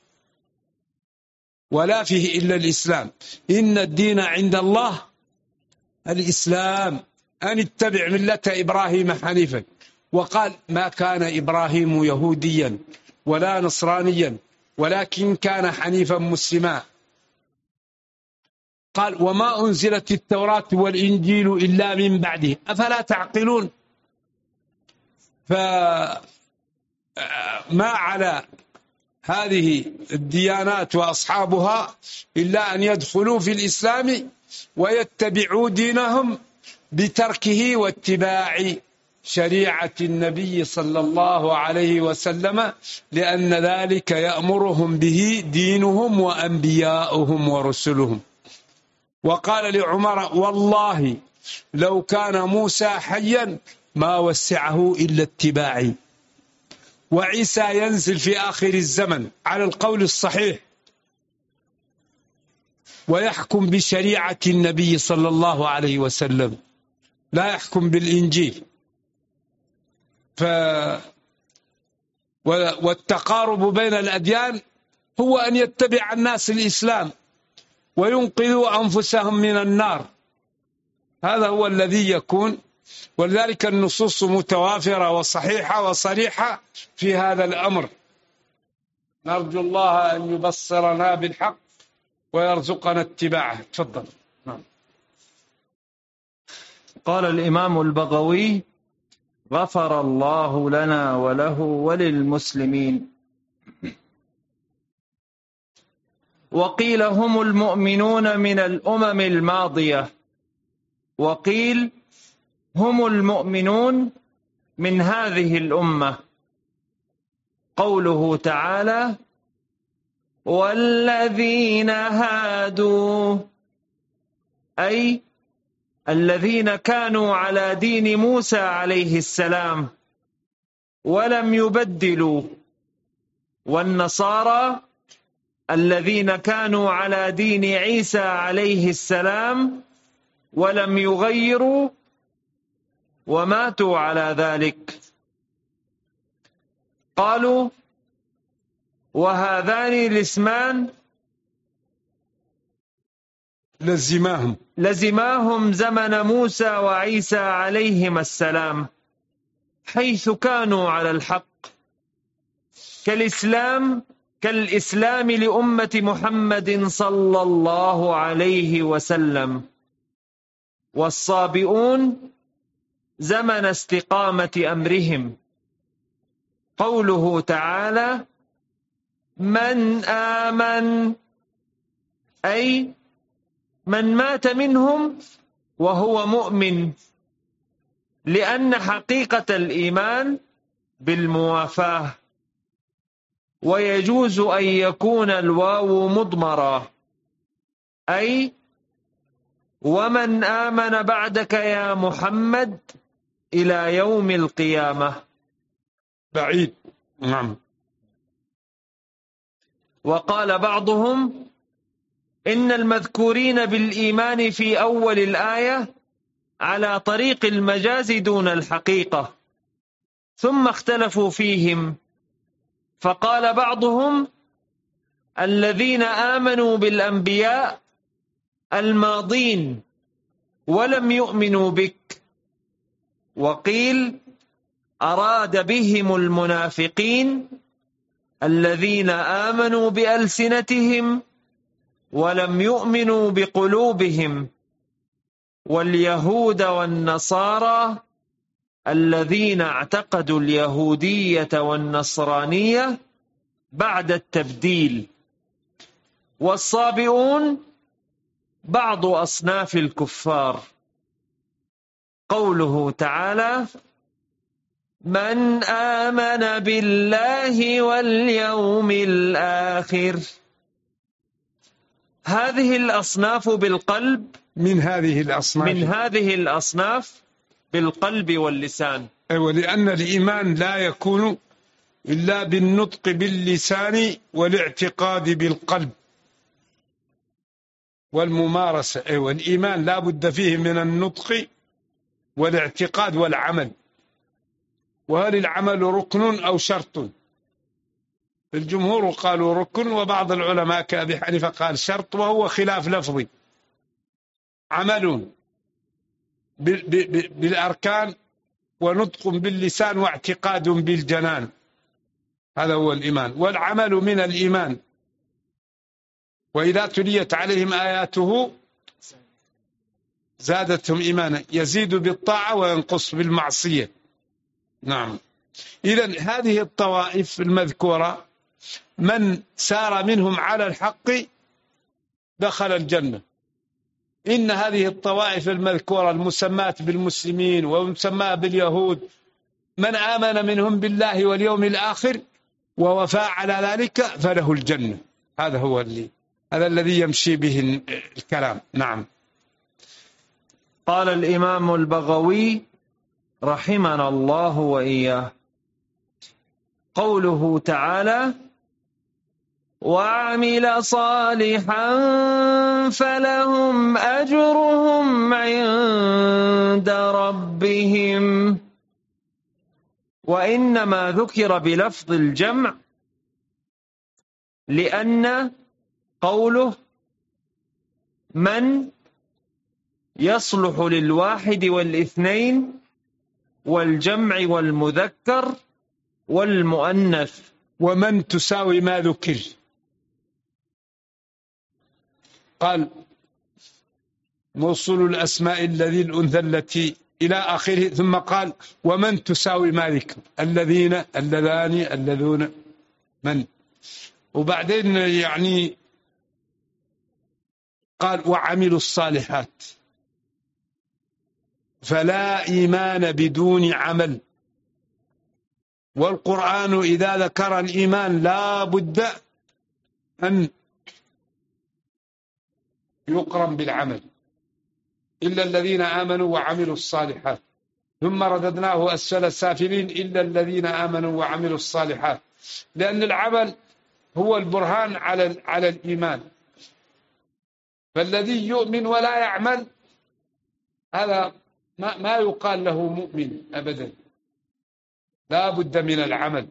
ولا فيه إلا الإسلام. إن الدين عند الله الإسلام، أن اتبع ملة إبراهيم حنيفا. وقال: ما كان إبراهيم يهوديا ولا نصرانيا ولكن كان حنيفا مسلما. قال: وما أنزلت التوراة والإنجيل إلا من بعده أفلا تعقلون. فما على هذه الديانات وأصحابها إلا أن يدخلوا في الإسلام ويتبعوا دينهم بتركه واتباع شريعة النبي صلى الله عليه وسلم، لأن ذلك يأمرهم به دينهم وأنبياؤهم ورسلهم. وقال لعمر: والله لو كان موسى حيا ما وسعه إلا اتباعي. وعيسى ينزل في آخر الزمن على القول الصحيح ويحكم بشريعة النبي صلى الله عليه وسلم، لا يحكم بالإنجيل. والتقارب بين الأديان هو أن يتبع الناس الإسلام وينقذوا أنفسهم من النار، هذا هو الذي يكون. ولذلك النصوص متوافرة وصحيحة وصريحة في هذا الأمر. نرجو الله أن يبصرنا بالحق ويرزقنا اتباعه. تفضل. قال الإمام البغوي: غفر الله لنا وله وللمسلمين. وقيل هم المؤمنون من الأمم الماضية، وقيل هم المؤمنون من هذه الأمة. قوله تعالى: والذين هادوا، أي الذين كانوا على دين موسى عليه السلام ولم يبدلوا، والنصارى الذين كانوا على دين عيسى عليه السلام ولم يغيروا وماتوا على ذلك. قالوا: وهذان الاسمان لزماهم زمن موسى وعيسى عليهما السلام، حيث كانوا على الحق، كالإسلام لأمة محمد صلى الله عليه وسلم. والصابئون زمن استقامة أمرهم. قوله تعالى: من آمن، أي من مات منهم وهو مؤمن، لأن حقيقة الإيمان بالموافاة. ويجوز أن يكون الواو مضمرا، أي ومن آمن بعدك يا محمد إلى يوم القيامة. بعيد. نعم. وقال بعضهم: إن المذكورين بالإيمان في أول الآية على طريق المجاز دون الحقيقة، ثم اختلفوا فيهم، فقال بعضهم: الذين آمنوا بالأنبياء الماضين ولم يؤمنوا بك. وقيل أراد بهم المنافقين الذين آمنوا بألسنتهم ولم يؤمنوا بقلوبهم، واليهود والنصارى الذين اعتقدوا اليهودية والنصرانية بعد التبديل. والصابئون بعض أصناف الكفار. قوله تعالى: من آمن بالله واليوم الآخر. هذه الأصناف بالقلب، من هذه الأصناف بالقلب واللسان. ولأن الإيمان لا يكون إلا بالنطق باللسان والاعتقاد بالقلب والممارسة. والإيمان لا بد فيه من النطق والاعتقاد والعمل. وهل العمل ركن أو شرط؟ الجمهور قالوا ركن، وبعض العلماء كأبي حنيفة قال شرط، وهو خلاف لفظي. عمل بالأركان، ونطق باللسان، واعتقاد بالجنان. هذا هو الإيمان. والعمل من الإيمان. وإذا تليت عليهم آياته زادتهم إيمانا، يزيد بالطاعة وينقص بالمعصية. نعم. إذن هذه الطوائف المذكورة من سار منهم على الحق دخل الجنة. إن هذه الطوائف المذكورة المسماة بالمسلمين والمسماة باليهود، من آمن منهم بالله واليوم الآخر ووفى على ذلك فله الجنة. هذا الذي يمشي به الكلام. نعم. قال الإمام البغوي رحمنا الله وإياه: قوله تعالى: وعمل صالحا فلهم أجرهم عند ربهم. وإنما ذكر بلفظ الجمع لأن قوله من يصلح للواحد والاثنين والجمع والمذكر والمؤنث. ومن تساوي ما ذكر. قال موصول الأسماء الذي الأنثى التي إلى آخره، ثم قال ومن تساوي ما ذكر، الذين، اللذان، اللذون، من. وبعدين يعني قال وعملوا الصالحات، فلا إيمان بدون عمل. والقرآن إذا ذكر الإيمان لا بد أن يقرن بالعمل. إلا الذين آمنوا وعملوا الصالحات ثم رددناه أسفل السافلين إلا الذين آمنوا وعملوا الصالحات، لأن العمل هو البرهان على الإيمان. فالذي يؤمن ولا يعمل هذا ما يقال له مؤمن أبدا، لا بد من العمل.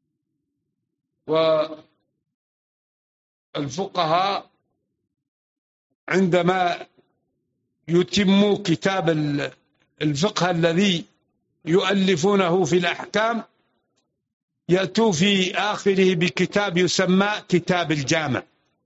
والفقهاء عندما يتموا كتاب الفقه الذي يؤلفونه في الأحكام يأتوا في آخره بكتاب يسمى كتاب الجامع.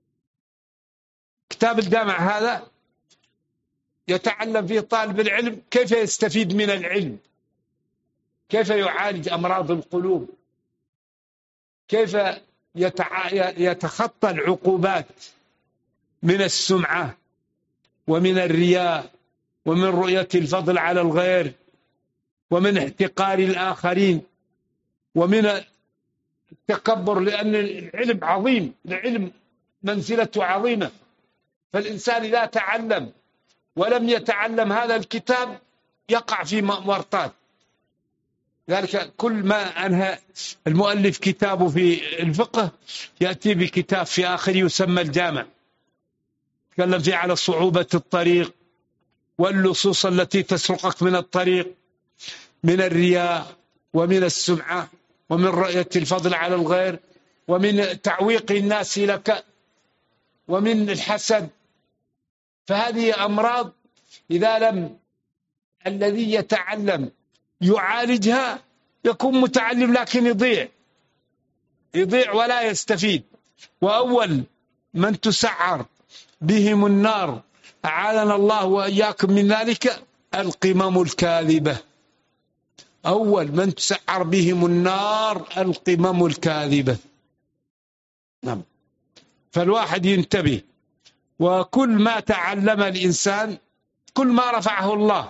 كتاب الجامع هذا يتعلم فيه طالب العلم كيف يستفيد من العلم، كيف يعالج أمراض القلوب، كيف يتخطى العقوبات من السمعة ومن الرياء ومن رؤية الفضل على الغير ومن احتقار الآخرين ومن التكبر، لأن العلم عظيم، العلم منزلته عظيمة. فالإنسان إذا تعلم ولم يتعلم هذا الكتاب يقع في ورطات. ذلك كل ما أنهى المؤلف كتابه في الفقه يأتي بكتاب في آخر يسمى الجامع، تكلم فيه على صعوبة الطريق واللصوص التي تسرقك من الطريق، من الرياء ومن السمعة ومن رؤية الفضل على الغير ومن تعويق الناس لك ومن الحسد. فهذه أمراض إذا لم الذي يتعلم يعالجها يكون متعلم لكن يضيع ولا يستفيد. وأول من تسعر بهم النار أعاذنا الله وإياكم من ذلك القمم الكاذبة. أول من تسعر بهم النار القمم الكاذبة. نعم. فالواحد ينتبه، وكل ما تعلم الإنسان كل ما رفعه الله.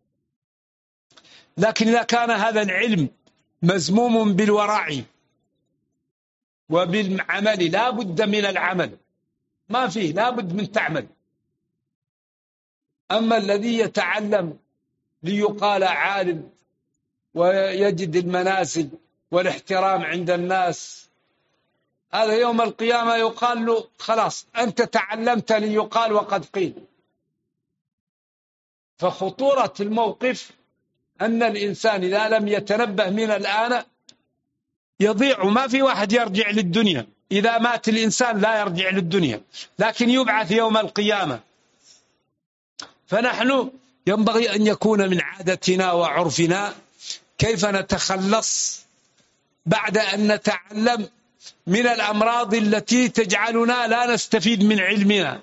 لكن إذا كان هذا العلم مزموم بالورع وبالعمل، لا بد من العمل، ما فيه، لا بد من تعمل. أما الذي يتعلم ليقال عالم ويجد المنازل والاحترام عند الناس، هذا يوم القيامة يقال له خلاص أنت تعلمت ليقال وقد قيل. فخطورة الموقف أن الإنسان إذا لم يتنبه من الآن يضيع. ما في واحد يرجع للدنيا، إذا مات الإنسان لا يرجع للدنيا، لكن يبعث يوم القيامة. فنحن ينبغي أن يكون من عادتنا وعرفنا كيف نتخلص بعد أن نتعلم من الأمراض التي تجعلنا لا نستفيد من علمنا.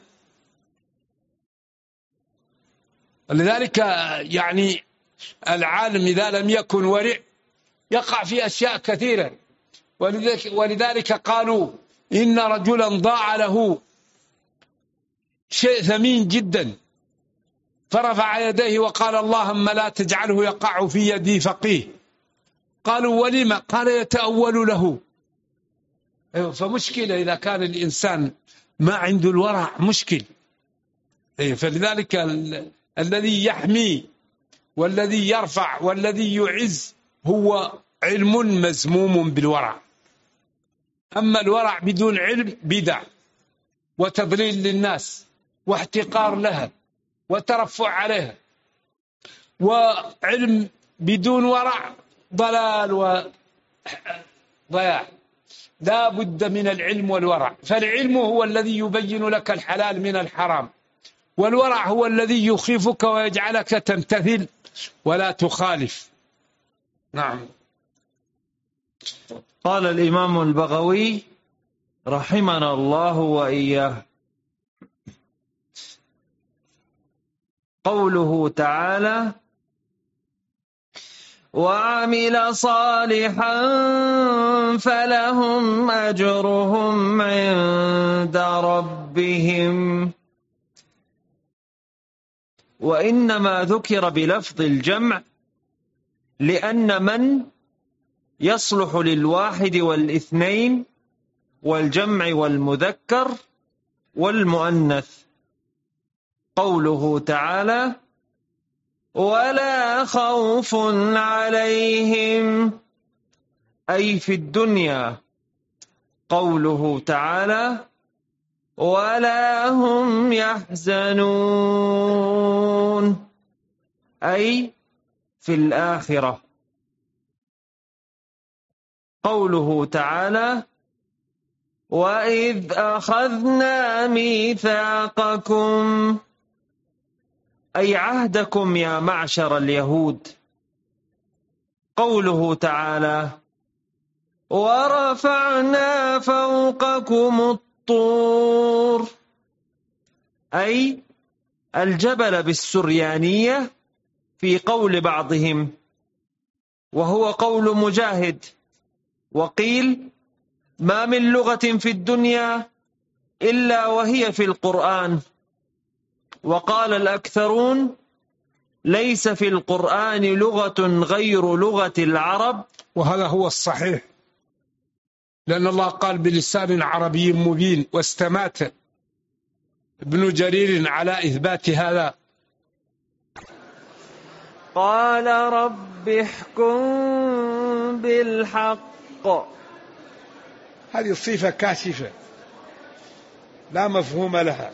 ولذلك يعني العالم إذا لم يكن ورع يقع في أشياء كثيرة. ولذلك قالوا إن رجلا ضاع له شيء ثمين جدا فرفع يديه وقال اللهم لا تجعله يقع في يدي فقيه. قالوا ولما؟ قال يتأول له. فمشكلة إذا كان الإنسان ما عنده الورع، مشكل. فلذلك الذي يحمي والذي يرفع والذي يعز هو علم مزموم بالورع. أما الورع بدون علم بدع وتضليل للناس واحتقار لها وترفع عليها، وعلم بدون ورع ضلال وضياع. لا بد من العلم والورع. فالعلم هو الذي يبين لك الحلال من الحرام، والورع هو الذي يخيفك ويجعلك تمتثل ولا تخالف. نعم. قال الإمام البغوي رحمنا الله وإياه: قوله تعالى: وعمل صالحا فلهم أجرهم عند ربهم. وإنما ذكر بلفظ الجمع لأن من يصلح للواحد والاثنين والجمع والمذكر والمؤنث. قوله تعالى: ولا خوف عليهم، أي في الدنيا. قوله تعالى: ولا هم يحزنون، أي في الآخرة. قوله تعالى: وإذ أخذنا ميثاقكم، أي عهدكم يا معشر اليهود. قوله تعالى: ورفعنا فوقكم الطور، أي الجبل بالسريانية في قول بعضهم، وهو قول مجاهد. وقيل: ما من لغة في الدنيا إلا وهي في القرآن. وقال الأكثرون: ليس في القرآن لغة غير لغة العرب. وهذا هو الصحيح، لأن الله قال بلسان عربي مبين، واستمات ابن جرير على إثبات هذا. قال رب احكم بالحق. هذه الصفة كاشفة لا مفهوم لها.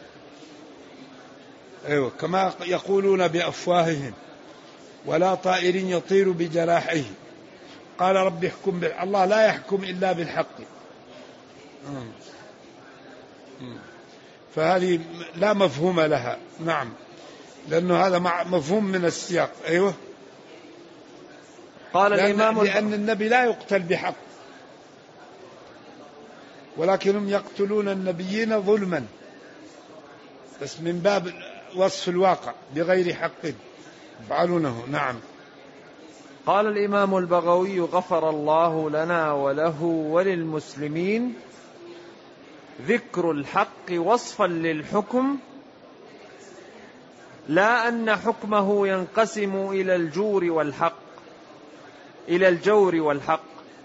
أيوة، كما يقولون بأفواههم ولا طائر يطير بجناحيه. قال رب احكم الله لا يحكم إلا بالحق. فهذه لا مفهوم لها. نعم، لأنه هذا مفهوم من السياق. أيوة، قال الإمام لأن النبي لا يقتل بحق، ولكنهم يقتلون النبيين ظلما، بس من باب وصف الواقع بغير حق يفعلونه. نعم. قال الإمام البغوي غفر الله لنا وله وللمسلمين: ذكر الحق وصفا للحكم، لا أن حكمه ينقسم إلى الجور والحق.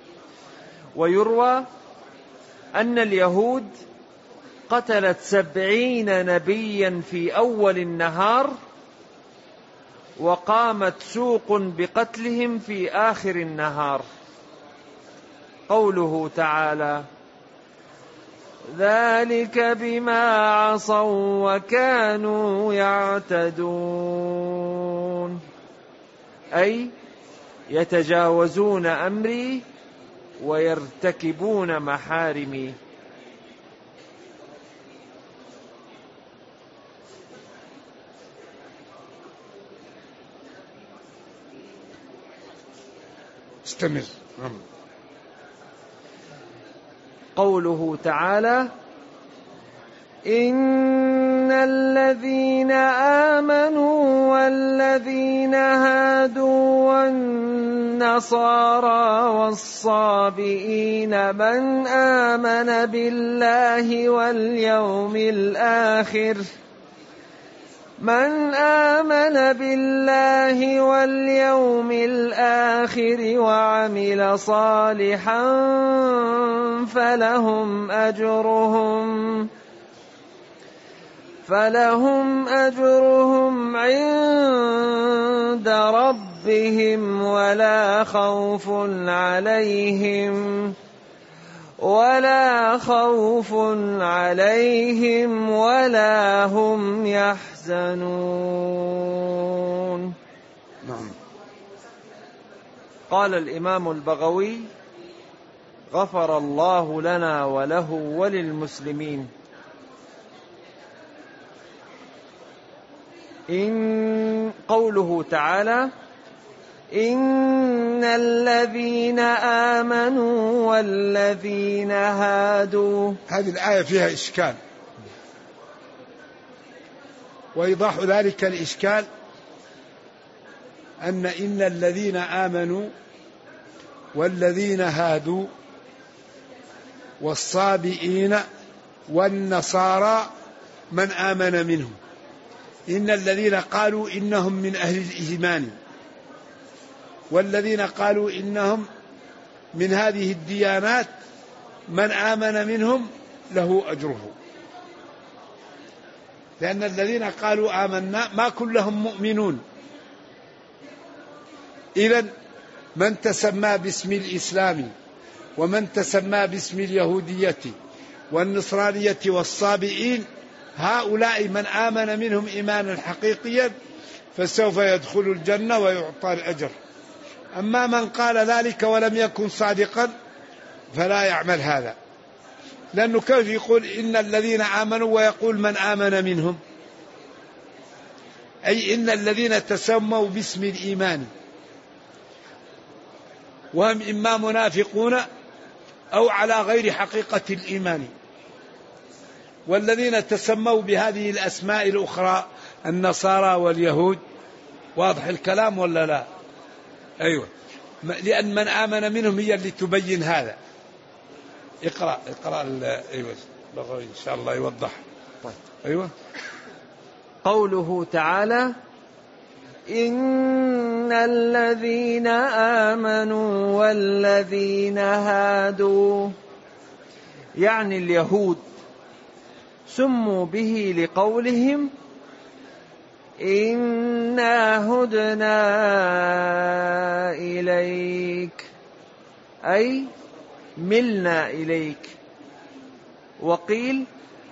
ويروى أن اليهود قتلت 70 نبيا في أول النهار، وقامت سوق بقتلهم في آخر النهار. قوله تعالى: ذلك بما عصوا وكانوا يعتدون، أي يتجاوزون أمري ويرتكبون محارمي. استمر. قوله تعالى: إن الذين آمنوا والذين هادوا والنصارى والصابئين من آمن بالله واليوم الآخر وعمل صالحا فلهم أجرهم عند ربهم ولا خوف عليهم ولا هم يحزنون. نعم. قال الإمام البغوي: غفر الله لنا وله وللمسلمين. إن قوله تعالى: إن الذين آمنوا والذين هادوا، هذه الآية فيها إشكال، وإيضاح ذلك الإشكال أن الذين آمنوا والذين هادوا والصابئين والنصارى من آمن منهم. إن الذين قالوا إنهم من أهل الإيمان، والذين قالوا إنهم من هذه الديانات من آمن منهم له أجره. لأن الذين قالوا آمنا ما كلهم مؤمنون. إذن من تسمى باسم الإسلام ومن تسمى باسم اليهودية والنصرانية والصابئين، هؤلاء من آمن منهم إيمانا حقيقيا فسوف يدخل الجنة ويعطى الأجر. أما من قال ذلك ولم يكن صادقا فلا يعمل هذا، لأنه كيف يقول إن الذين آمنوا ويقول من آمن منهم؟ أي إن الذين تسموا باسم الإيمان وهم إما منافقون أو على غير حقيقة الإيمان، والذين تسموا بهذه الأسماء الأخرى النصارى واليهود. واضح الكلام ولا لا؟ أيوة، لأن من آمن منهم هي اللي تبين هذا. اقرأ أيوة إن شاء الله يوضح. طيب. أيوة. قوله تعالى: إن الذين آمنوا والذين هادوا، يعني اليهود، سموا به لقولهم إنا هدنا إليك، أي ملنا إليك. وقيل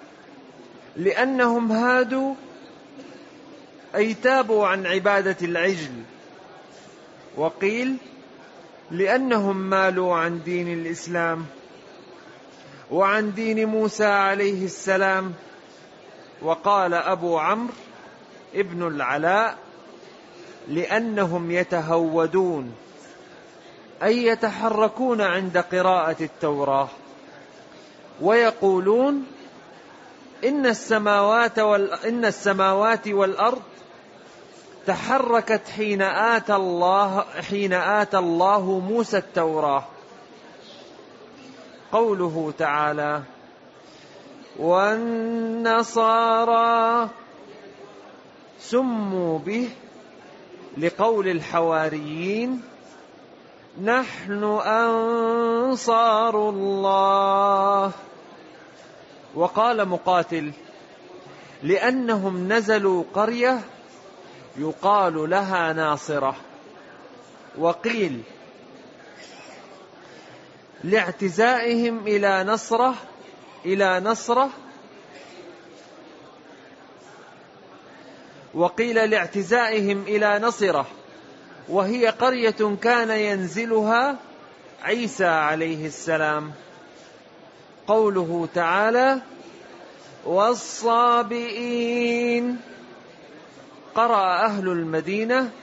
لأنهم هادوا أي تابوا عن عبادة العجل، وقيل لأنهم مالوا عن دين الإسلام وعن دين موسى عليه السلام. وقال أبو عمرو ابن العلاء: لأنهم يتهودون أي يتحركون عند قراءة التوراة، ويقولون إن السماوات والأرض تحركت حين آتى الله موسى التوراة. قوله تعالى: والنصارى سموا به لقول الحواريين نحن أنصار الله. وقال مقاتل لأنهم نزلوا قرية يقال لها ناصرة. وقيل لاعتزائهم إلى نصرة وقيل لاعتزائهم إلى نصرة، وهي قرية كان ينزلها عيسى عليه السلام. قوله تعالى والصابئين، قرأ أهل المدينة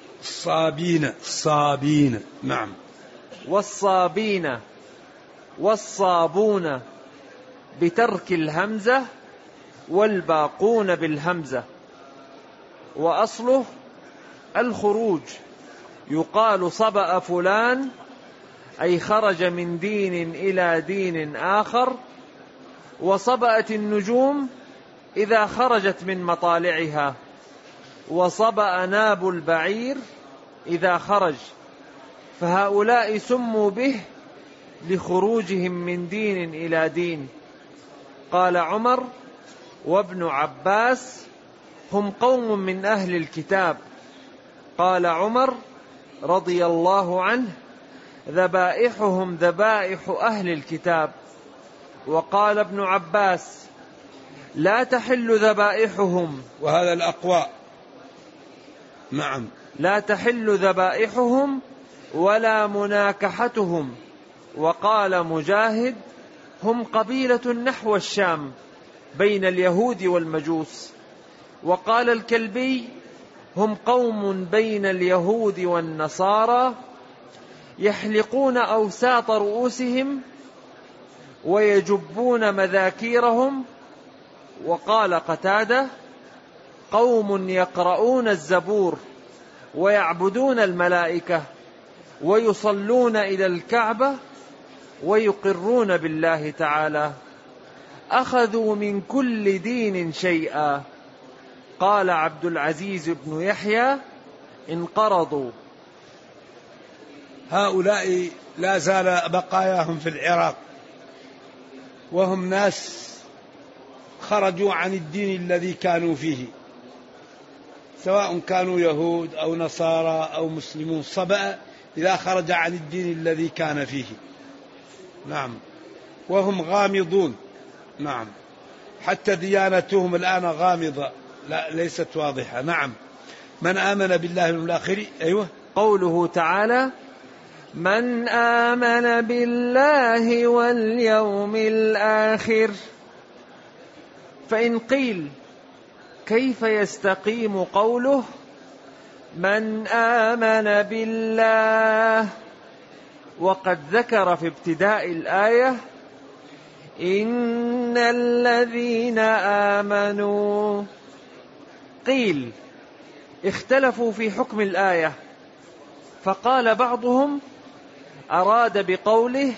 صابين. نعم. والصابين والصابون بترك الهمزة، والباقون بالهمزة. وأصله الخروج، يقال صبأ فلان أي خرج من دين إلى دين آخر. وصبأت النجوم إذا خرجت من مطالعها، وصبأ ناب البعير إذا خرج. فهؤلاء سموا به لخروجهم من دين إلى دين. قال عمر وابن عباس هم قوم من أهل الكتاب. قال عمر رضي الله عنه ذبائحهم ذبائح أهل الكتاب. وقال ابن عباس لا تحل ذبائحهم، وهذا الأقوى. نعم. لا تحل ذبائحهم ولا مناكحتهم. وقال مجاهد هم قبيلة نحو الشام بين اليهود والمجوس. وقال الكلبي هم قوم بين اليهود والنصارى يحلقون أوساط رؤوسهم ويجبون مذاكيرهم. وقال قتادة قوم يقرؤون الزبور ويعبدون الملائكة ويصلون إلى الكعبة ويقرون بالله تعالى، أخذوا من كل دين شيئا. قال عبد العزيز بن يحيى انقرضوا. هؤلاء لا زال بقاياهم في العراق، وهم ناس خرجوا عن الدين الذي كانوا فيه، سواء كانوا يهود أو نصارى أو مسلمون. صبأ إذا خرج عن الدين الذي كان فيه. نعم. وهم غامضون. نعم. حتى ديانتهم الآن غامضة، لا ليست واضحة. نعم. من آمن بالله واليوم الآخر. أيوة. قوله تعالى من آمن بالله واليوم الآخر. فإن قيل كيف يستقيم قوله من آمن بالله وقد ذكر في ابتداء الآية إن الذين آمنوا؟ قيل اختلفوا في حكم الآية، فقال بعضهم أراد بقوله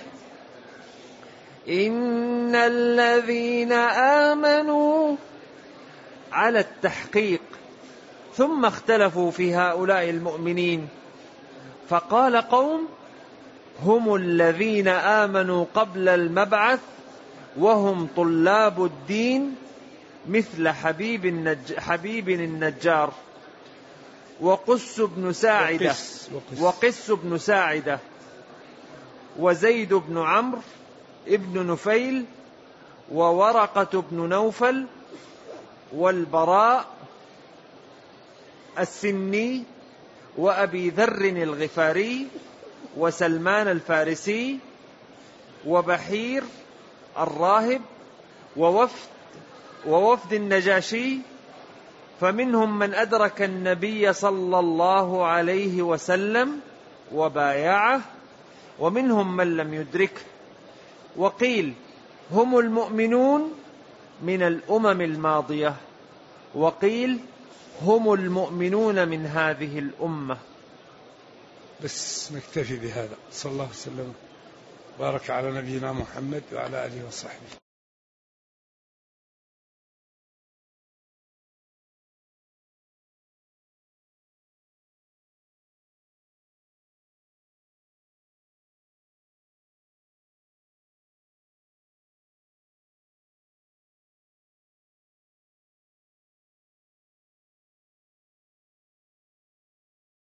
إن الذين آمنوا على التحقيق، ثم اختلفوا في هؤلاء المؤمنين، فقال قوم هم الذين آمنوا قبل المبعث وهم طلاب الدين مثل حبيب النجار وقس بن ساعدة وزيد بن عمرو ابن نفيل وورقة بن نوفل والبراء السني وأبي ذر الغفاري وسلمان الفارسي وبحير الراهب ووفد النجاشي. فمنهم من أدرك النبي صلى الله عليه وسلم وبايعه، ومنهم من لم يدركه. وقيل هم المؤمنون من الأمم الماضية، وقيل هم المؤمنون من هذه الأمة. بس نكتفي بهذا. صلى الله عليه وسلم بارك على نبينا محمد وعلى آله وصحبه.